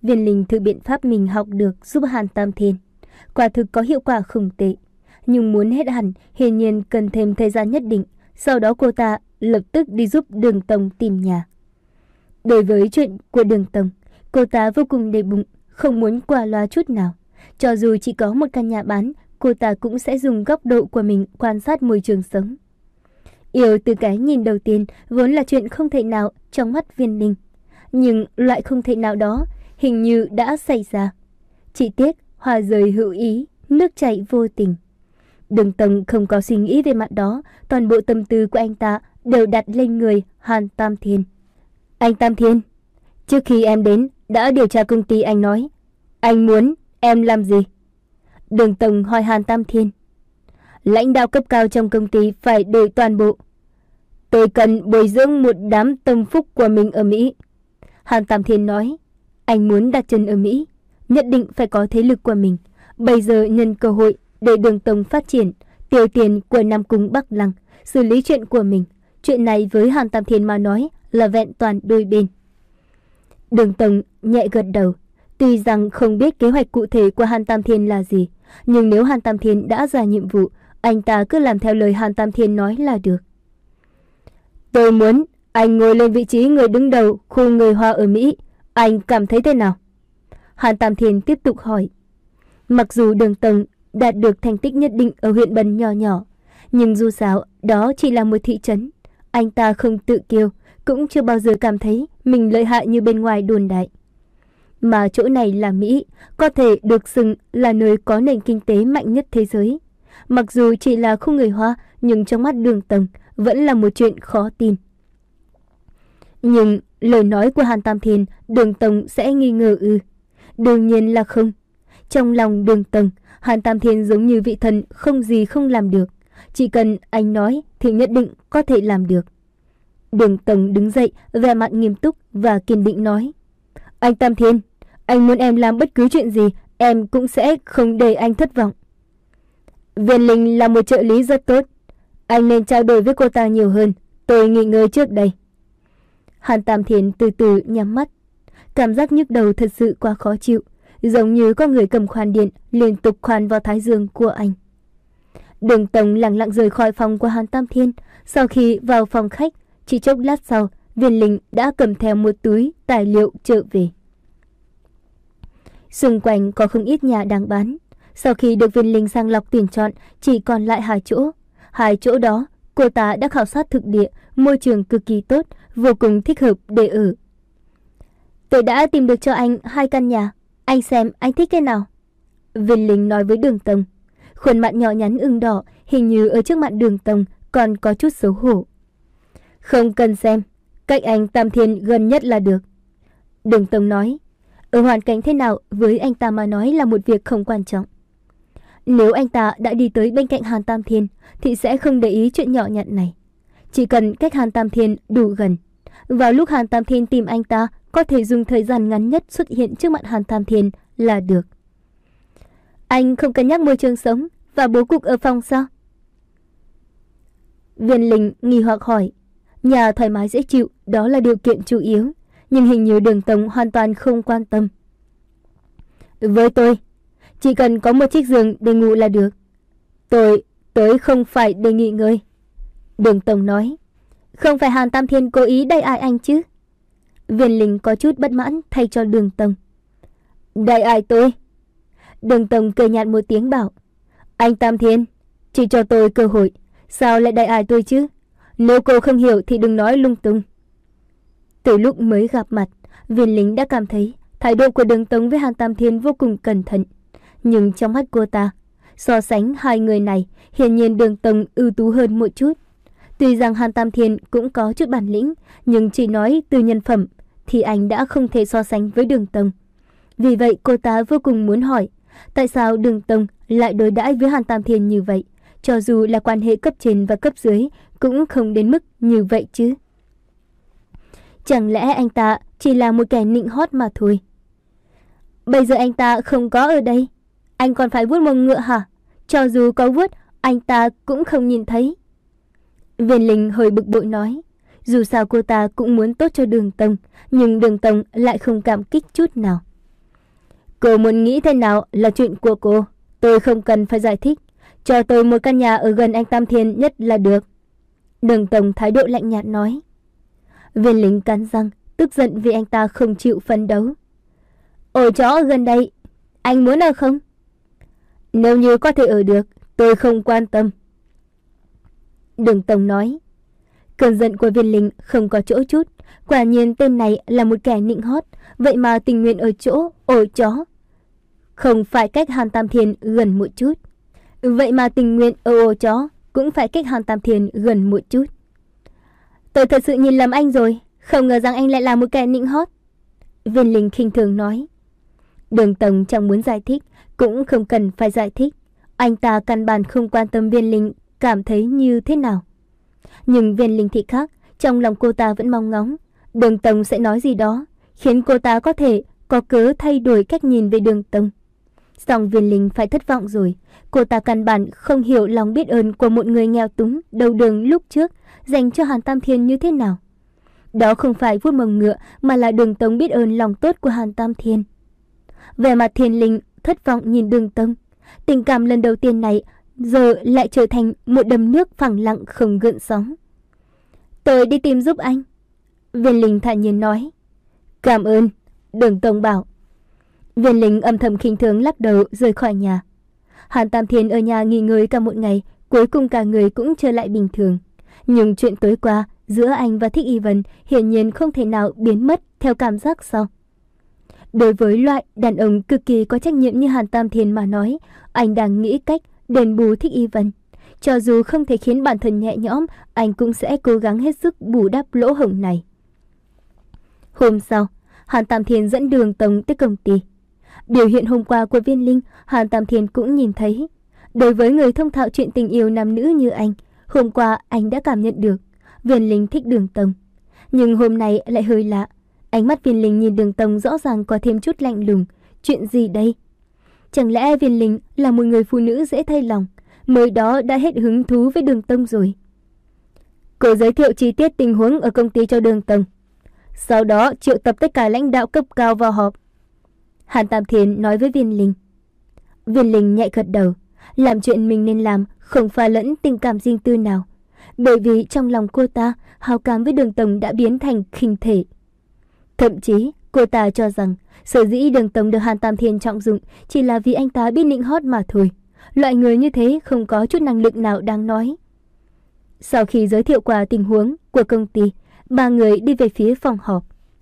Viên Linh thử biện pháp mình học được giúp Hàn Tam Thiên. Quả thực có hiệu quả không tệ. Nhưng muốn hết hẳn, hiển nhiên cần thêm thời gian nhất định. Sau đó cô ta lập tức đi giúp Đường Tông tìm nhà. Đối với chuyện của Đường Tông, cô ta vô cùng để bụng, không muốn qua loa chút nào. Cho dù chỉ có một căn nhà bán, cô ta cũng sẽ dùng góc độ của mình quan sát môi trường sống. Yêu từ cái nhìn đầu tiên vốn là chuyện không thể nào trong mắt Viên Linh. Nhưng loại không thể nào đó hình như đã xảy ra. Chỉ tiếc hoa rơi hữu ý, nước chảy vô tình. Đường Tông không có suy nghĩ về mặt đó, toàn bộ tâm tư của anh ta đều đặt lên người Hàn Tam Thiên. Anh Tam Thiên, trước khi em đến đã điều tra công ty anh nói. Anh muốn em làm gì? Đường Tông hỏi Hàn Tam Thiên. Lãnh đạo cấp cao trong công ty phải đổi toàn bộ. Tôi cần bồi dưỡng một đám tâm phúc của mình ở Mỹ. Hàn Tam Thiên nói. Anh muốn đặt chân ở Mỹ, nhất định phải có thế lực của mình. Bây giờ nhân cơ hội để Đường Tông phát triển, tiêu tiền của Nam Cung Bắc Lăng, xử lý chuyện của mình. Chuyện này với Hàn Tam Thiên mà nói là vẹn toàn đôi bên. Đường Tông nhẹ gật đầu. Tuy rằng không biết kế hoạch cụ thể của Hàn Tam Thiên là gì, nhưng nếu Hàn Tam Thiên đã ra nhiệm vụ, anh ta cứ làm theo lời Hàn Tam Thiên nói là được. Tôi muốn anh ngồi lên vị trí người đứng đầu khu người Hoa ở Mỹ. Anh cảm thấy thế nào? Hàn Tam Thiên tiếp tục hỏi. Mặc dù Đường Tông đạt được thành tích nhất định ở huyện Bần nhỏ nhỏ, nhưng dù sao đó chỉ là một thị trấn. Anh ta không tự kiêu, cũng chưa bao giờ cảm thấy mình lợi hại như bên ngoài đồn đại. Mà chỗ này là Mỹ, có thể được xưng là nơi có nền kinh tế mạnh nhất thế giới. Mặc dù chỉ là khu người Hoa, nhưng trong mắt Đường Tông vẫn là một chuyện khó tin. Nhưng lời nói của Hàn Tam Thiên, Đường Tông sẽ nghi ngờ ư? Đương nhiên là không. Trong lòng Đường Tông, Hàn Tam Thiên giống như vị thần không gì không làm được. Chỉ cần anh nói thì nhất định có thể làm được. Đường Tông đứng dậy, vẻ mặt nghiêm túc và kiên định nói. Anh Tam Thiên, anh muốn em làm bất cứ chuyện gì, em cũng sẽ không để anh thất vọng. Viên Linh là một trợ lý rất tốt. Anh nên trao đổi với cô ta nhiều hơn. Tôi nghỉ ngơi trước đây. Hàn Tam Thiên từ từ nhắm mắt. Cảm giác nhức đầu thật sự quá khó chịu, giống như có người cầm khoan điện liên tục khoan vào thái dương của anh. Đường Tông lặng lặng rời khỏi phòng của Hàn Tam Thiên. Sau khi vào phòng khách, chỉ chốc lát sau, Viên Linh đã cầm theo một túi tài liệu trở về. Xung quanh có không ít nhà đang bán. Sau khi được Viên Linh sang lọc tuyển chọn, chỉ còn lại hai chỗ. Hai chỗ đó, cô ta đã khảo sát thực địa, môi trường cực kỳ tốt, vô cùng thích hợp để ở. Tôi đã tìm được cho anh hai căn nhà. Anh xem anh thích cái nào? Viên Linh nói với Đường Tông. Khuôn mặt nhỏ nhắn ửng đỏ, hình như ở trước mặt Đường Tông còn có chút xấu hổ. Không cần xem, cách anh Tam Thiên gần nhất là được. Đường Tông nói. Ở hoàn cảnh thế nào với anh ta mà nói là một việc không quan trọng. Nếu anh ta đã đi tới bên cạnh Hàn Tam Thiên thì sẽ không để ý chuyện nhỏ nhặt này. Chỉ cần cách Hàn Tam Thiên đủ gần. Vào lúc Hàn Tam Thiên tìm anh ta, có thể dùng thời gian ngắn nhất xuất hiện trước mặt Hàn Tam Thiên là được. Anh không cân nhắc môi trường sống và bố cục ở phòng sao? Viên Linh nghi hoặc hỏi. Nhà thoải mái dễ chịu, đó là điều kiện chủ yếu. Nhưng hình như Đường Tông hoàn toàn không quan tâm. Với tôi, chỉ cần có một chiếc giường để ngủ là được. Tôi, tôi không phải để nghỉ ngơi. Đường Tông nói. Không phải Hàn Tam Thiên cố ý đẩy ai anh chứ? Viên Linh có chút bất mãn thay cho Đường Tông. Đẩy ai tôi? Đường Tông cười nhạt một tiếng bảo. Anh Tam Thiên, chỉ cho tôi cơ hội. Sao lại đẩy ai tôi chứ? Nếu cô không hiểu thì đừng nói lung tung. Từ lúc mới gặp mặt, Viên Linh đã cảm thấy thái độ của Đường Tông với Hàn Tam Thiên vô cùng cẩn thận. Nhưng trong mắt cô ta, so sánh hai người này, hiển nhiên Đường Tông ưu tú hơn một chút. Tuy rằng Hàn Tam Thiên cũng có chút bản lĩnh, nhưng chỉ nói từ nhân phẩm thì anh đã không thể so sánh với Đường Tông. Vì vậy cô ta vô cùng muốn hỏi, tại sao Đường Tông lại đối đãi với Hàn Tam Thiên như vậy, cho dù là quan hệ cấp trên và cấp dưới cũng không đến mức như vậy chứ. Chẳng lẽ anh ta chỉ là một kẻ nịnh hót mà thôi? Bây giờ anh ta không có ở đây, anh còn phải vuốt mông ngựa hả? Cho dù có vuốt, anh ta cũng không nhìn thấy. Viên Linh hơi bực bội nói. Dù sao cô ta cũng muốn tốt cho Đường Tông, nhưng Đường Tông lại không cảm kích chút nào. Cô muốn nghĩ thế nào là chuyện của cô. Tôi không cần phải giải thích. Cho tôi một căn nhà ở gần anh Tam Thiên nhất là được. Đường Tổng thái độ lạnh nhạt nói. Viên lính cắn răng, tức giận vì anh ta không chịu phấn đấu. Ổ chó ở gần đây, anh muốn ở không? Nếu như có thể ở được, tôi không quan tâm. Đường Tổng nói. Cơn giận của viên lính không có chỗ chút. Quả nhiên tên này là một kẻ nịnh hót, vậy mà tình nguyện ở chỗ ổ chó. Không phải cách Hàn Tam Thiên gần một chút. Vậy mà tình nguyện ở ổ chó cũng phải cách Hàn Tam Thiên gần một chút. Tôi thật sự nhìn lầm anh rồi, không ngờ rằng anh lại là một kẻ nịnh hót. Viên lính khinh thường nói. Đường Tổng chẳng muốn giải thích, cũng không cần phải giải thích. Anh ta căn bản không quan tâm viên lính cảm thấy như thế nào. Nhưng viên lính thì khác, trong lòng cô ta vẫn mong ngóng Đường Tổng sẽ nói gì đó, khiến cô ta có thể có cớ thay đổi cách nhìn về Đường Tổng. Song viên lính phải thất vọng rồi. Cô ta căn bản không hiểu lòng biết ơn của một người nghèo túng đầu đường lúc trước dành cho Hàn Tam Thiên như thế nào. Đó không phải vuốt mông ngựa, mà là Đường Tổng biết ơn lòng tốt của Hàn Tam Thiên. Về mặt Thiên Linh thất vọng nhìn Đường Tổng. Tình cảm lần đầu tiên này giờ lại trở thành một đầm nước phẳng lặng không gợn sóng. Tôi đi tìm giúp anh. Viên lính thản nhiên nói. Cảm ơn. Đường Tổng bảo. Viên lính âm thầm khinh thường lắc đầu rời khỏi nhà. Hàn Tam Thiên ở nhà nghỉ ngơi cả một ngày, cuối cùng cả người cũng trở lại bình thường. Nhưng chuyện tối qua giữa anh và Thích Y Vân hiển nhiên không thể nào biến mất theo cảm giác sau. Đối với loại đàn ông cực kỳ có trách nhiệm như Hàn Tam Thiên mà nói, anh đang nghĩ cách đền bù Thích Y Vân. Cho dù không thể khiến bản thân nhẹ nhõm, anh cũng sẽ cố gắng hết sức bù đắp lỗ hổng này. Hôm sau, Hàn Tam Thiên dẫn Đường Tổng tới công ty. Biểu hiện hôm qua của Viên Linh, Hàn Tam Thiên cũng nhìn thấy. Đối với người thông thạo chuyện tình yêu nam nữ như anh, hôm qua anh đã cảm nhận được Viên Linh thích Đường Tổng. Nhưng hôm nay lại hơi lạ. Ánh mắt Viên Linh nhìn Đường Tổng rõ ràng có thêm chút lạnh lùng. Chuyện gì đây? Chẳng lẽ Viên Linh là một người phụ nữ dễ thay lòng, mới đó đã hết hứng thú với Đường Tổng rồi? Cô giới thiệu chi tiết tình huống ở công ty cho Đường Tổng. Sau đó triệu tập tất cả lãnh đạo cấp cao vào họp. Hàn Tam Thiên nói với Viên Linh. Viên Linh nhẹ gật đầu. Làm chuyện mình nên làm, không pha lẫn tình cảm riêng tư nào. Bởi vì trong lòng cô ta, hào cảm với Đường Tổng đã biến thành khinh thể. Thậm chí cô ta cho rằng sở dĩ Đường Tổng được Hàn Tam Thiên trọng dụng chỉ là vì anh ta biết nịnh hót mà thôi. Loại người như thế không có chút năng lực nào đáng nói. Sau khi giới thiệu qua tình huống của công ty, ba người đi về phía phòng họp.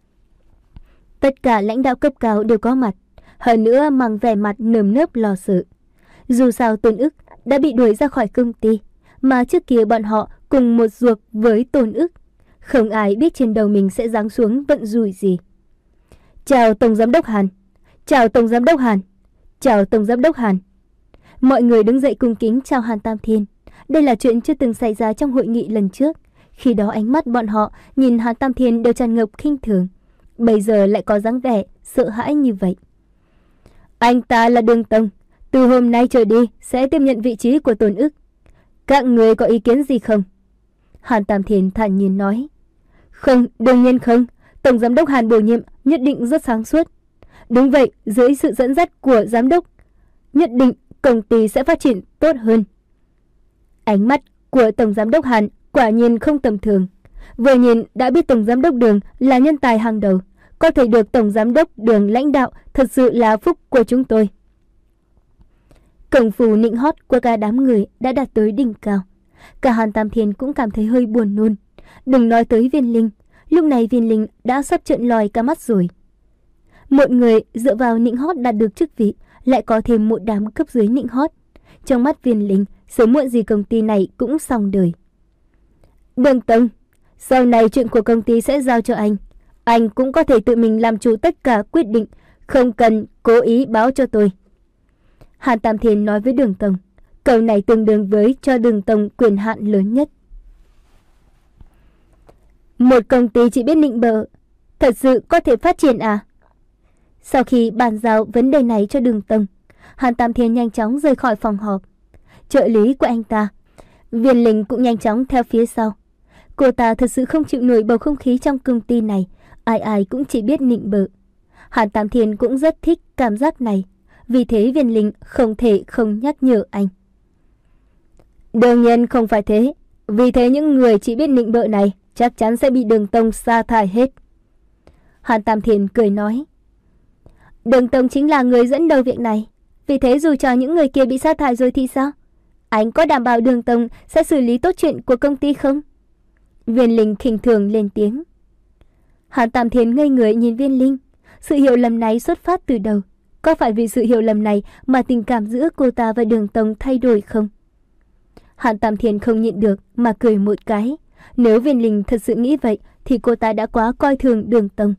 Tất cả lãnh đạo cấp cao đều có mặt, hơn nữa mang vẻ mặt nơm nớp lo sợ. Dù sao Tôn Ức đã bị đuổi ra khỏi công ty, mà trước kia bọn họ cùng một ruột với Tôn Ức. Không ai biết trên đầu mình sẽ giáng xuống vận rủi gì. Chào Tổng Giám đốc Hàn. Chào Tổng Giám đốc Hàn. Chào Tổng Giám đốc Hàn. Mọi người đứng dậy cung kính chào Hàn Tam Thiên. Đây là chuyện chưa từng xảy ra trong hội nghị lần trước. Khi đó ánh mắt bọn họ nhìn Hàn Tam Thiên đều tràn ngập khinh thường. Bây giờ lại có dáng vẻ sợ hãi như vậy. Anh ta là Đường Tổng, từ hôm nay trở đi sẽ tiếp nhận vị trí của Tôn Ức. Các người có ý kiến gì không? Hàn Tam Thiên thản nhiên nói. Không, đương nhiên không. Tổng Giám đốc Hàn bổ nhiệm nhất định rất sáng suốt. Đúng vậy, dưới sự dẫn dắt của Giám đốc, nhất định công ty sẽ phát triển tốt hơn. Ánh mắt của Tổng Giám đốc Hàn quả nhiên không tầm thường. Vừa nhìn đã biết Tổng Giám đốc Đường là nhân tài hàng đầu. Có thể được Tổng Giám đốc Đường lãnh đạo thật sự là phúc của chúng tôi. Công phu nịnh hót của cả đám người đã đạt tới đỉnh cao. Cả Hàn Tam Thiên cũng cảm thấy hơi buồn nôn. Đừng nói tới Viên Linh. Lúc này Viên Linh đã sắp trợn lòi cả mắt rồi. Một người dựa vào nịnh hót đạt được chức vị, lại có thêm một đám cấp dưới nịnh hót. Trong mắt Viên Linh, sớm muộn gì công ty này cũng xong đời. Đường Tổng, sau này chuyện của công ty sẽ giao cho anh. Anh cũng có thể tự mình làm chủ tất cả quyết định, không cần cố ý báo cho tôi. Hàn Tam Thiên nói với Đường Tổng. Câu này tương đương với cho Đường Tổng quyền hạn lớn nhất. Một công ty chỉ biết nịnh bợ, thật sự có thể phát triển à? Sau khi bàn giao vấn đề này cho Đường Tổng, Hàn Tam Thiên nhanh chóng rời khỏi phòng họp. Trợ lý của anh ta, Viên Linh cũng nhanh chóng theo phía sau. Cô ta thật sự không chịu nổi bầu không khí trong công ty này, ai ai cũng chỉ biết nịnh bợ. Hàn Tam Thiên cũng rất thích cảm giác này, vì thế Viên Linh không thể không nhắc nhở anh. Đương nhiên không phải thế, vì thế những người chỉ biết nịnh bợ này chắc chắn sẽ bị Đường Tông sa thải hết. Hàn Tam Thiên cười nói. Đường Tông chính là người dẫn đầu việc này, vì thế dù cho những người kia bị sa thải rồi thì sao? Anh có đảm bảo Đường Tông sẽ xử lý tốt chuyện của công ty không? Viên Linh khinh thường lên tiếng. Hàn Tam Thiên ngây người nhìn Viên Linh. Sự hiểu lầm này xuất phát từ đâu? Có phải vì sự hiểu lầm này mà tình cảm giữa cô ta và Đường Tông thay đổi không? Hàn Tam Thiên không nhịn được mà cười một cái. Nếu Viên Linh thật sự nghĩ vậy thì cô ta đã quá coi thường Đường Tông.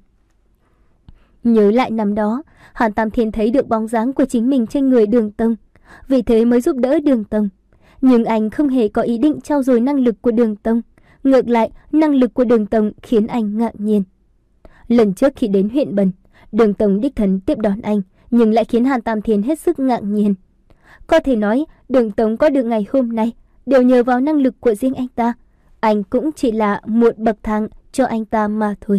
Nhớ lại năm đó, Hàn Tam Thiên thấy được bóng dáng của chính mình trên người Đường Tông, vì thế mới giúp đỡ Đường Tông. Nhưng anh không hề có ý định trau dồi năng lực của Đường Tông. Ngược lại, năng lực của Đường Tông khiến anh ngạc nhiên. Lần trước khi đến huyện Bần, Đường Tông đích thân tiếp đón anh, nhưng lại khiến Hàn Tam Thiên hết sức ngạc nhiên. Có thể nói, Đường Tông có được ngày hôm nay đều nhờ vào năng lực của riêng anh ta. Anh cũng chỉ là một bậc thang cho anh ta mà thôi.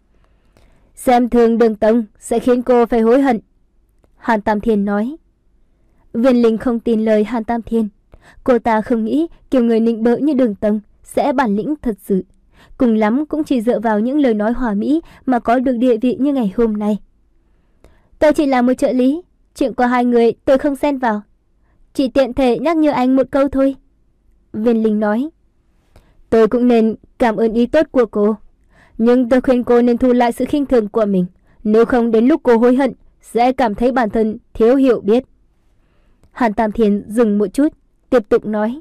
Xem thường Đường Tông sẽ khiến cô phải hối hận, Hàn Tam Thiên nói. Viên Linh không tin lời Hàn Tam Thiên. Cô ta không nghĩ kiểu người nịnh bợ như Đường Tông sẽ bản lĩnh thật sự. Cùng lắm cũng chỉ dựa vào những lời nói hòa mỹ mà có được địa vị như ngày hôm nay. Tôi chỉ là một trợ lý, chuyện của hai người tôi không xen vào. Chỉ tiện thể nhắc nhở anh một câu thôi, Viên Linh nói. Tôi cũng nên cảm ơn ý tốt của cô, nhưng tôi khuyên cô nên thu lại sự khinh thường của mình. Nếu không đến lúc cô hối hận sẽ cảm thấy bản thân thiếu hiểu biết. Hàn Tam Thiên dừng một chút, tiếp tục nói.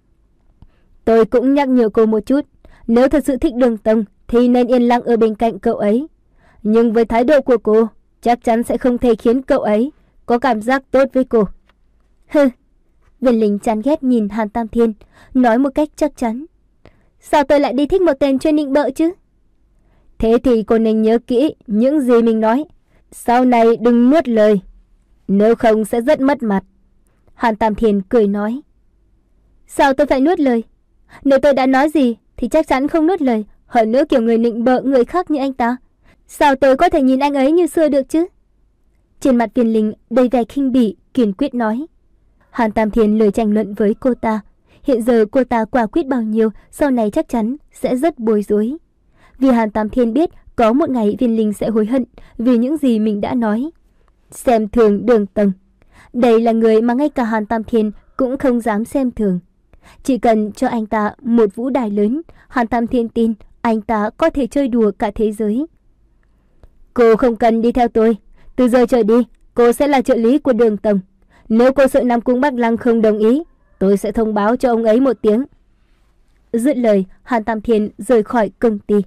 Tôi cũng nhắc nhở cô một chút. Nếu thật sự thích Đường Tông thì nên yên lặng ở bên cạnh cậu ấy. Nhưng với thái độ của cô, chắc chắn sẽ không thể khiến cậu ấy có cảm giác tốt với cô. Hừ, Viên Linh chán ghét nhìn Hàn Tam Thiên, nói một cách chắc chắn. Sao tôi lại đi thích một tên chuyên nịnh bợ chứ? Thế thì cô nên nhớ kỹ những gì mình nói. Sau này đừng nuốt lời, nếu không sẽ rất mất mặt. Hàn Tam Thiên cười nói. Sao tôi phải nuốt lời? Nếu tôi đã nói gì thì chắc chắn không nuốt lời. Hơn nữa kiểu người nịnh bợ người khác như anh ta, sao tôi có thể nhìn anh ấy như xưa được chứ? Trên mặt Viên Linh đầy vẻ khinh bỉ, kiên quyết nói. Hàn Tam Thiên lười tranh luận với cô ta. Hiện giờ cô ta quả quyết bao nhiêu, sau này chắc chắn sẽ rất bối rối. Vì Hàn Tam Thiên biết có một ngày Viên Linh sẽ hối hận vì những gì mình đã nói. Xem thường Đường Tông. Đây là người mà ngay cả Hàn Tam Thiên cũng không dám xem thường. Chỉ cần cho anh ta một vũ đài lớn, Hàn Tam Thiên tin anh ta có thể chơi đùa cả thế giới. Cô không cần đi theo tôi. Từ giờ trở đi, cô sẽ là trợ lý của Đường Tông. Nếu cô sợ Nam Cung Bắc Lăng không đồng ý, tôi sẽ thông báo cho ông ấy một tiếng. Dứt lời, Hàn Tam Thiên rời khỏi công ty.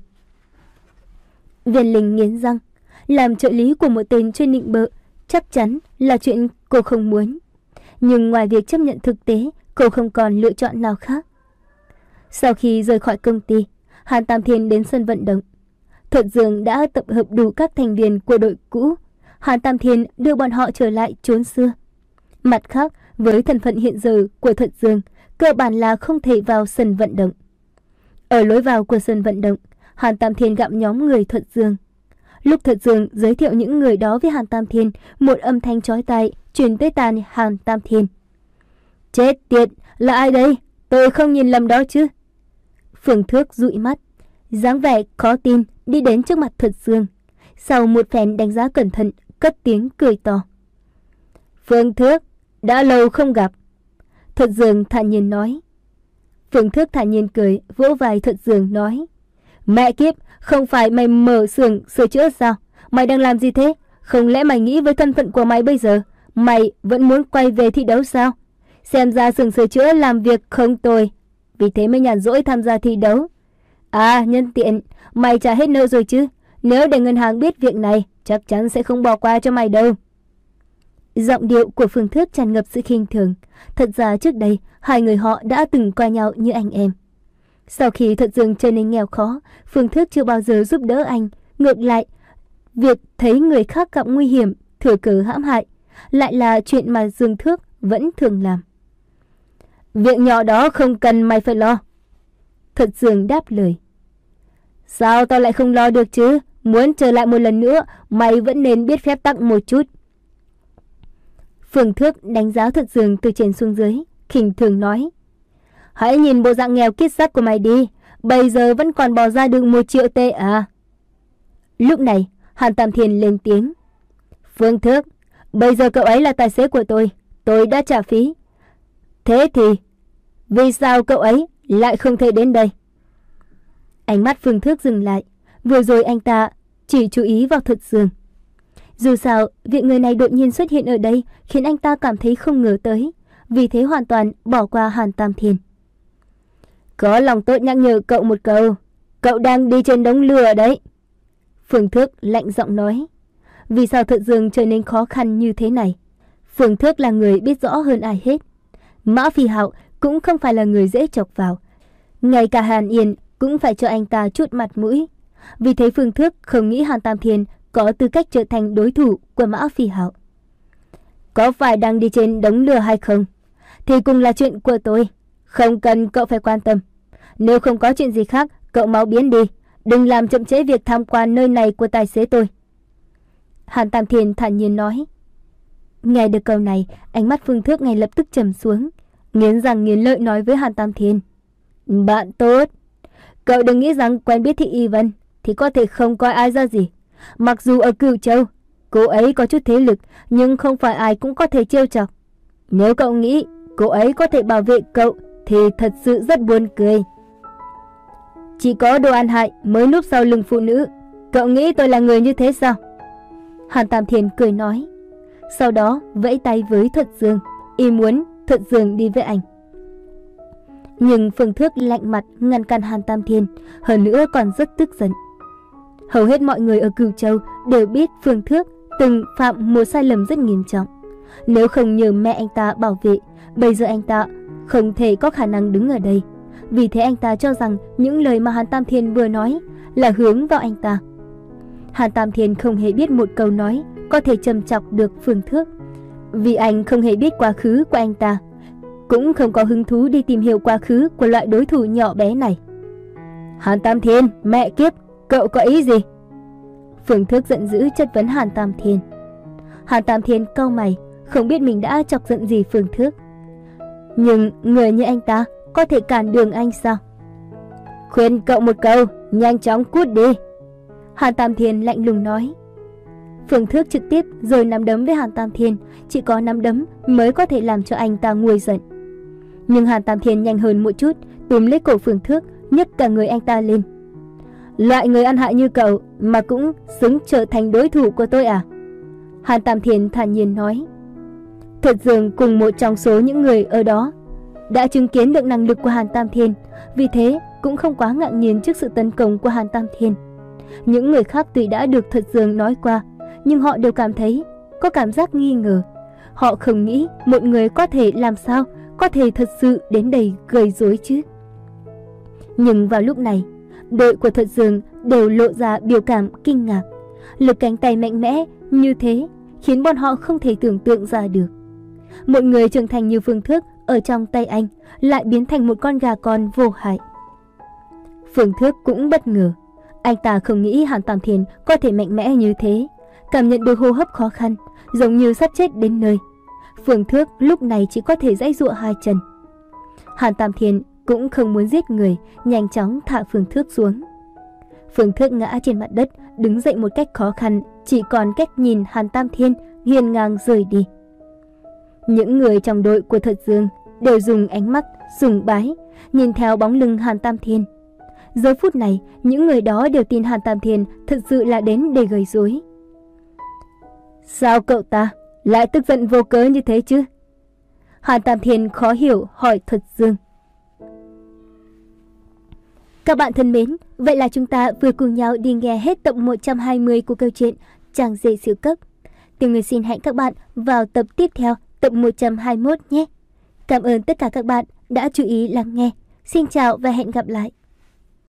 Viên Linh nghiến răng. Làm trợ lý của một tên chuyên nịnh bợ chắc chắn là chuyện cô không muốn. Nhưng ngoài việc chấp nhận thực tế, cô không còn lựa chọn nào khác. Sau khi rời khỏi công ty, Hàn Tam Thiên đến sân vận động. Thuật Dương đã tập hợp đủ các thành viên của đội cũ. Hàn Tam Thiên đưa bọn họ trở lại chốn xưa. Mặt khác, với thân phận hiện giờ của Thuật Dương, cơ bản là không thể vào sân vận động. Ở lối vào của sân vận động, Hàn Tam Thiên gặp nhóm người Thuật Dương. Lúc Thuật Dương giới thiệu những người đó với Hàn Tam Thiên, một âm thanh chói tai truyền tới tai Hàn Tam Thiên. Chết tiệt, là ai đây? Tôi không nhìn lầm đó chứ? Phương Thước dụi mắt, dáng vẻ khó tin đi đến trước mặt Thuật Dương. Sau một phen đánh giá cẩn thận, cất tiếng cười to. Phương Thước, đã lâu không gặp. Thuật Dương thản nhiên nói. Phương Thước thản nhiên cười, vỗ vai Thuật Dương nói. Mẹ kiếp, không phải mày mở xưởng sửa chữa sao? Mày đang làm gì thế? Không lẽ mày nghĩ với thân phận của mày bây giờ, mày vẫn muốn quay về thi đấu sao? Xem ra xưởng sửa chữa làm việc không tồi, vì thế mới nhàn rỗi tham gia thi đấu. À, nhân tiện, mày trả hết nợ rồi chứ? Nếu để ngân hàng biết việc này, chắc chắn sẽ không bỏ qua cho mày đâu. Giọng điệu của Phương Thước tràn ngập sự khinh thường. Thật ra trước đây, hai người họ đã từng coi nhau như anh em. Sau khi Thuật Dương trở nên nghèo khó, Phương Thước chưa bao giờ giúp đỡ anh. Ngược lại, việc thấy người khác gặp nguy hiểm, thừa cớ hãm hại, lại là chuyện mà Dương Thước vẫn thường làm. Việc nhỏ đó không cần mày phải lo. Thuật Dương đáp lời. Sao tao lại không lo được chứ? muốn trở lại một lần nữa, mày vẫn nên biết phép tắc một chút. Phương Thước đánh giá Thuật Dương từ trên xuống dưới, khinh thường nói. Hãy nhìn bộ dạng nghèo kiết xác của mày đi, bây giờ vẫn còn bỏ ra được một triệu tệ à? Lúc này, Hàn Tam Thiên lên tiếng. Phương Thước, bây giờ cậu ấy là tài xế của tôi, tôi đã trả phí. Thế thì, vì sao cậu ấy lại không thể đến đây? Ánh mắt Phương Thước dừng lại, vừa rồi anh ta chỉ chú ý vào Thuật Dương. Dù sao, việc người này đột nhiên xuất hiện ở đây khiến anh ta cảm thấy không ngờ tới, vì thế hoàn toàn bỏ qua Hàn Tam Thiên. Có lòng tốt nhắc nhở cậu một câu, cậu đang đi trên đống lửa đấy. Phương Thước lạnh giọng nói. Vì sao Thuật Dương trở nên khó khăn như thế này? Phương Thước là người biết rõ hơn ai hết. Mã Phi Hạo cũng không phải là người dễ chọc vào. Ngay cả Hàn Yên cũng phải cho anh ta chút mặt mũi. Vì thế Phương Thước không nghĩ Hàn Tam Thiên có tư cách trở thành đối thủ của Mã Phi Hạo. Có phải đang đi trên đống lửa hay không? Thì cùng là chuyện của tôi, không cần cậu phải quan tâm. Nếu không có chuyện gì khác, cậu mau biến đi, đừng làm chậm trễ việc tham quan nơi này của tài xế tôi. Hàn Tam Thiên thản nhiên nói. Nghe được câu này, ánh mắt Phương Thước ngay lập tức trầm xuống, nghiến răng nghiến lợi nói với Hàn Tam Thiên. Bạn tốt, cậu đừng nghĩ rằng quen biết Thị Y Vân thì có thể không coi ai ra gì. Mặc dù ở Cửu Châu, cô ấy có chút thế lực, nhưng không phải ai cũng có thể trêu chọc. Nếu cậu nghĩ cô ấy có thể bảo vệ cậu thì thật sự rất buồn cười. Chỉ có đồ ăn hại mới núp sau lưng phụ nữ. Cậu nghĩ tôi là người như thế sao? Hàn Tam Thiên cười nói. Sau đó vẫy tay với Thuật Dương, y muốn Thuật Dương đi với anh. Nhưng Phương Thước lạnh mặt ngăn cản Hàn Tam Thiên, hơn nữa còn rất tức giận. Hầu hết mọi người ở Cửu Châu đều biết Phương Thước từng phạm một sai lầm rất nghiêm trọng. Nếu không nhờ mẹ anh ta bảo vệ, bây giờ anh ta không thể có khả năng đứng ở đây. Vì thế anh ta cho rằng những lời mà Hàn Tam Thiên vừa nói là hướng vào anh ta. Hàn Tam Thiên không hề biết một câu nói có thể châm chọc được Phương Thước, vì anh không hề biết quá khứ của anh ta, cũng không có hứng thú đi tìm hiểu quá khứ của loại đối thủ nhỏ bé này. Hàn Tam Thiên, mẹ kiếp, cậu có ý gì? Phương Thước giận dữ chất vấn Hàn Tam Thiên. Hàn Tam Thiên cau mày, không biết mình đã chọc giận gì Phương Thước. Nhưng người như anh ta có thể cản đường anh sao? Khuyên cậu một câu, nhanh chóng cút đi. Hàn Tam Thiên lạnh lùng nói. Phương Thước trực tiếp rồi nắm đấm với Hàn Tam Thiên, chỉ có nắm đấm mới có thể làm cho anh ta nguôi giận. Nhưng Hàn Tam Thiên nhanh hơn một chút, túm lấy cổ Phương Thước, nhấc cả người anh ta lên. Loại người ăn hại như cậu mà cũng xứng trở thành đối thủ của tôi à? Hàn Tam Thiên thản nhiên nói. Thuật Dương cùng một trong số những người ở đó đã chứng kiến được năng lực của Hàn Tam Thiên, vì thế cũng không quá ngạc nhiên trước sự tấn công của Hàn Tam Thiên. Những người khác tuy đã được Thuật Dương nói qua, nhưng họ đều cảm thấy có cảm giác nghi ngờ. Họ không nghĩ một người có thể làm sao có thể thật sự đến đây gây rối chứ. Nhưng vào lúc này, đội của Thuật Dương đều lộ ra biểu cảm kinh ngạc. Lực cánh tay mạnh mẽ như thế khiến bọn họ không thể tưởng tượng ra được. Một người trưởng thành như Phương Thước ở trong tay anh lại biến thành một con gà con vô hại. Phương Thước cũng bất ngờ. Anh ta không nghĩ Hàn Tam Thiên có thể mạnh mẽ như thế, cảm nhận được hô hấp khó khăn, giống như sắp chết đến nơi. Phương Thước lúc này chỉ có thể giãy giụa hai chân. Hàn Tam Thiên cũng không muốn giết người, nhanh chóng thả Phương Thước xuống. Phương Thước ngã trên mặt đất, đứng dậy một cách khó khăn, chỉ còn cách nhìn Hàn Tam Thiên hiên ngang rời đi. Những người trong đội của Thuật Dương đều dùng ánh mắt sùng bái nhìn theo bóng lưng Hàn Tam Thiên. Giờ phút này, những người đó đều tin Hàn Tam Thiên thật sự là đến để gây rối. Sao cậu ta lại tức giận vô cớ như thế chứ? Hàn Tam Thiên khó hiểu hỏi Thuật Dương. Các bạn thân mến, vậy là chúng ta vừa cùng nhau đi nghe hết tập một trăm hai mươi của câu chuyện Chàng rể siêu cấp. Tiểu Người xin hẹn các bạn vào tập tiếp theo, tập một trăm hai mươi mốt nhé. Cảm ơn tất cả các bạn đã chú ý lắng nghe. Xin chào và hẹn gặp lại.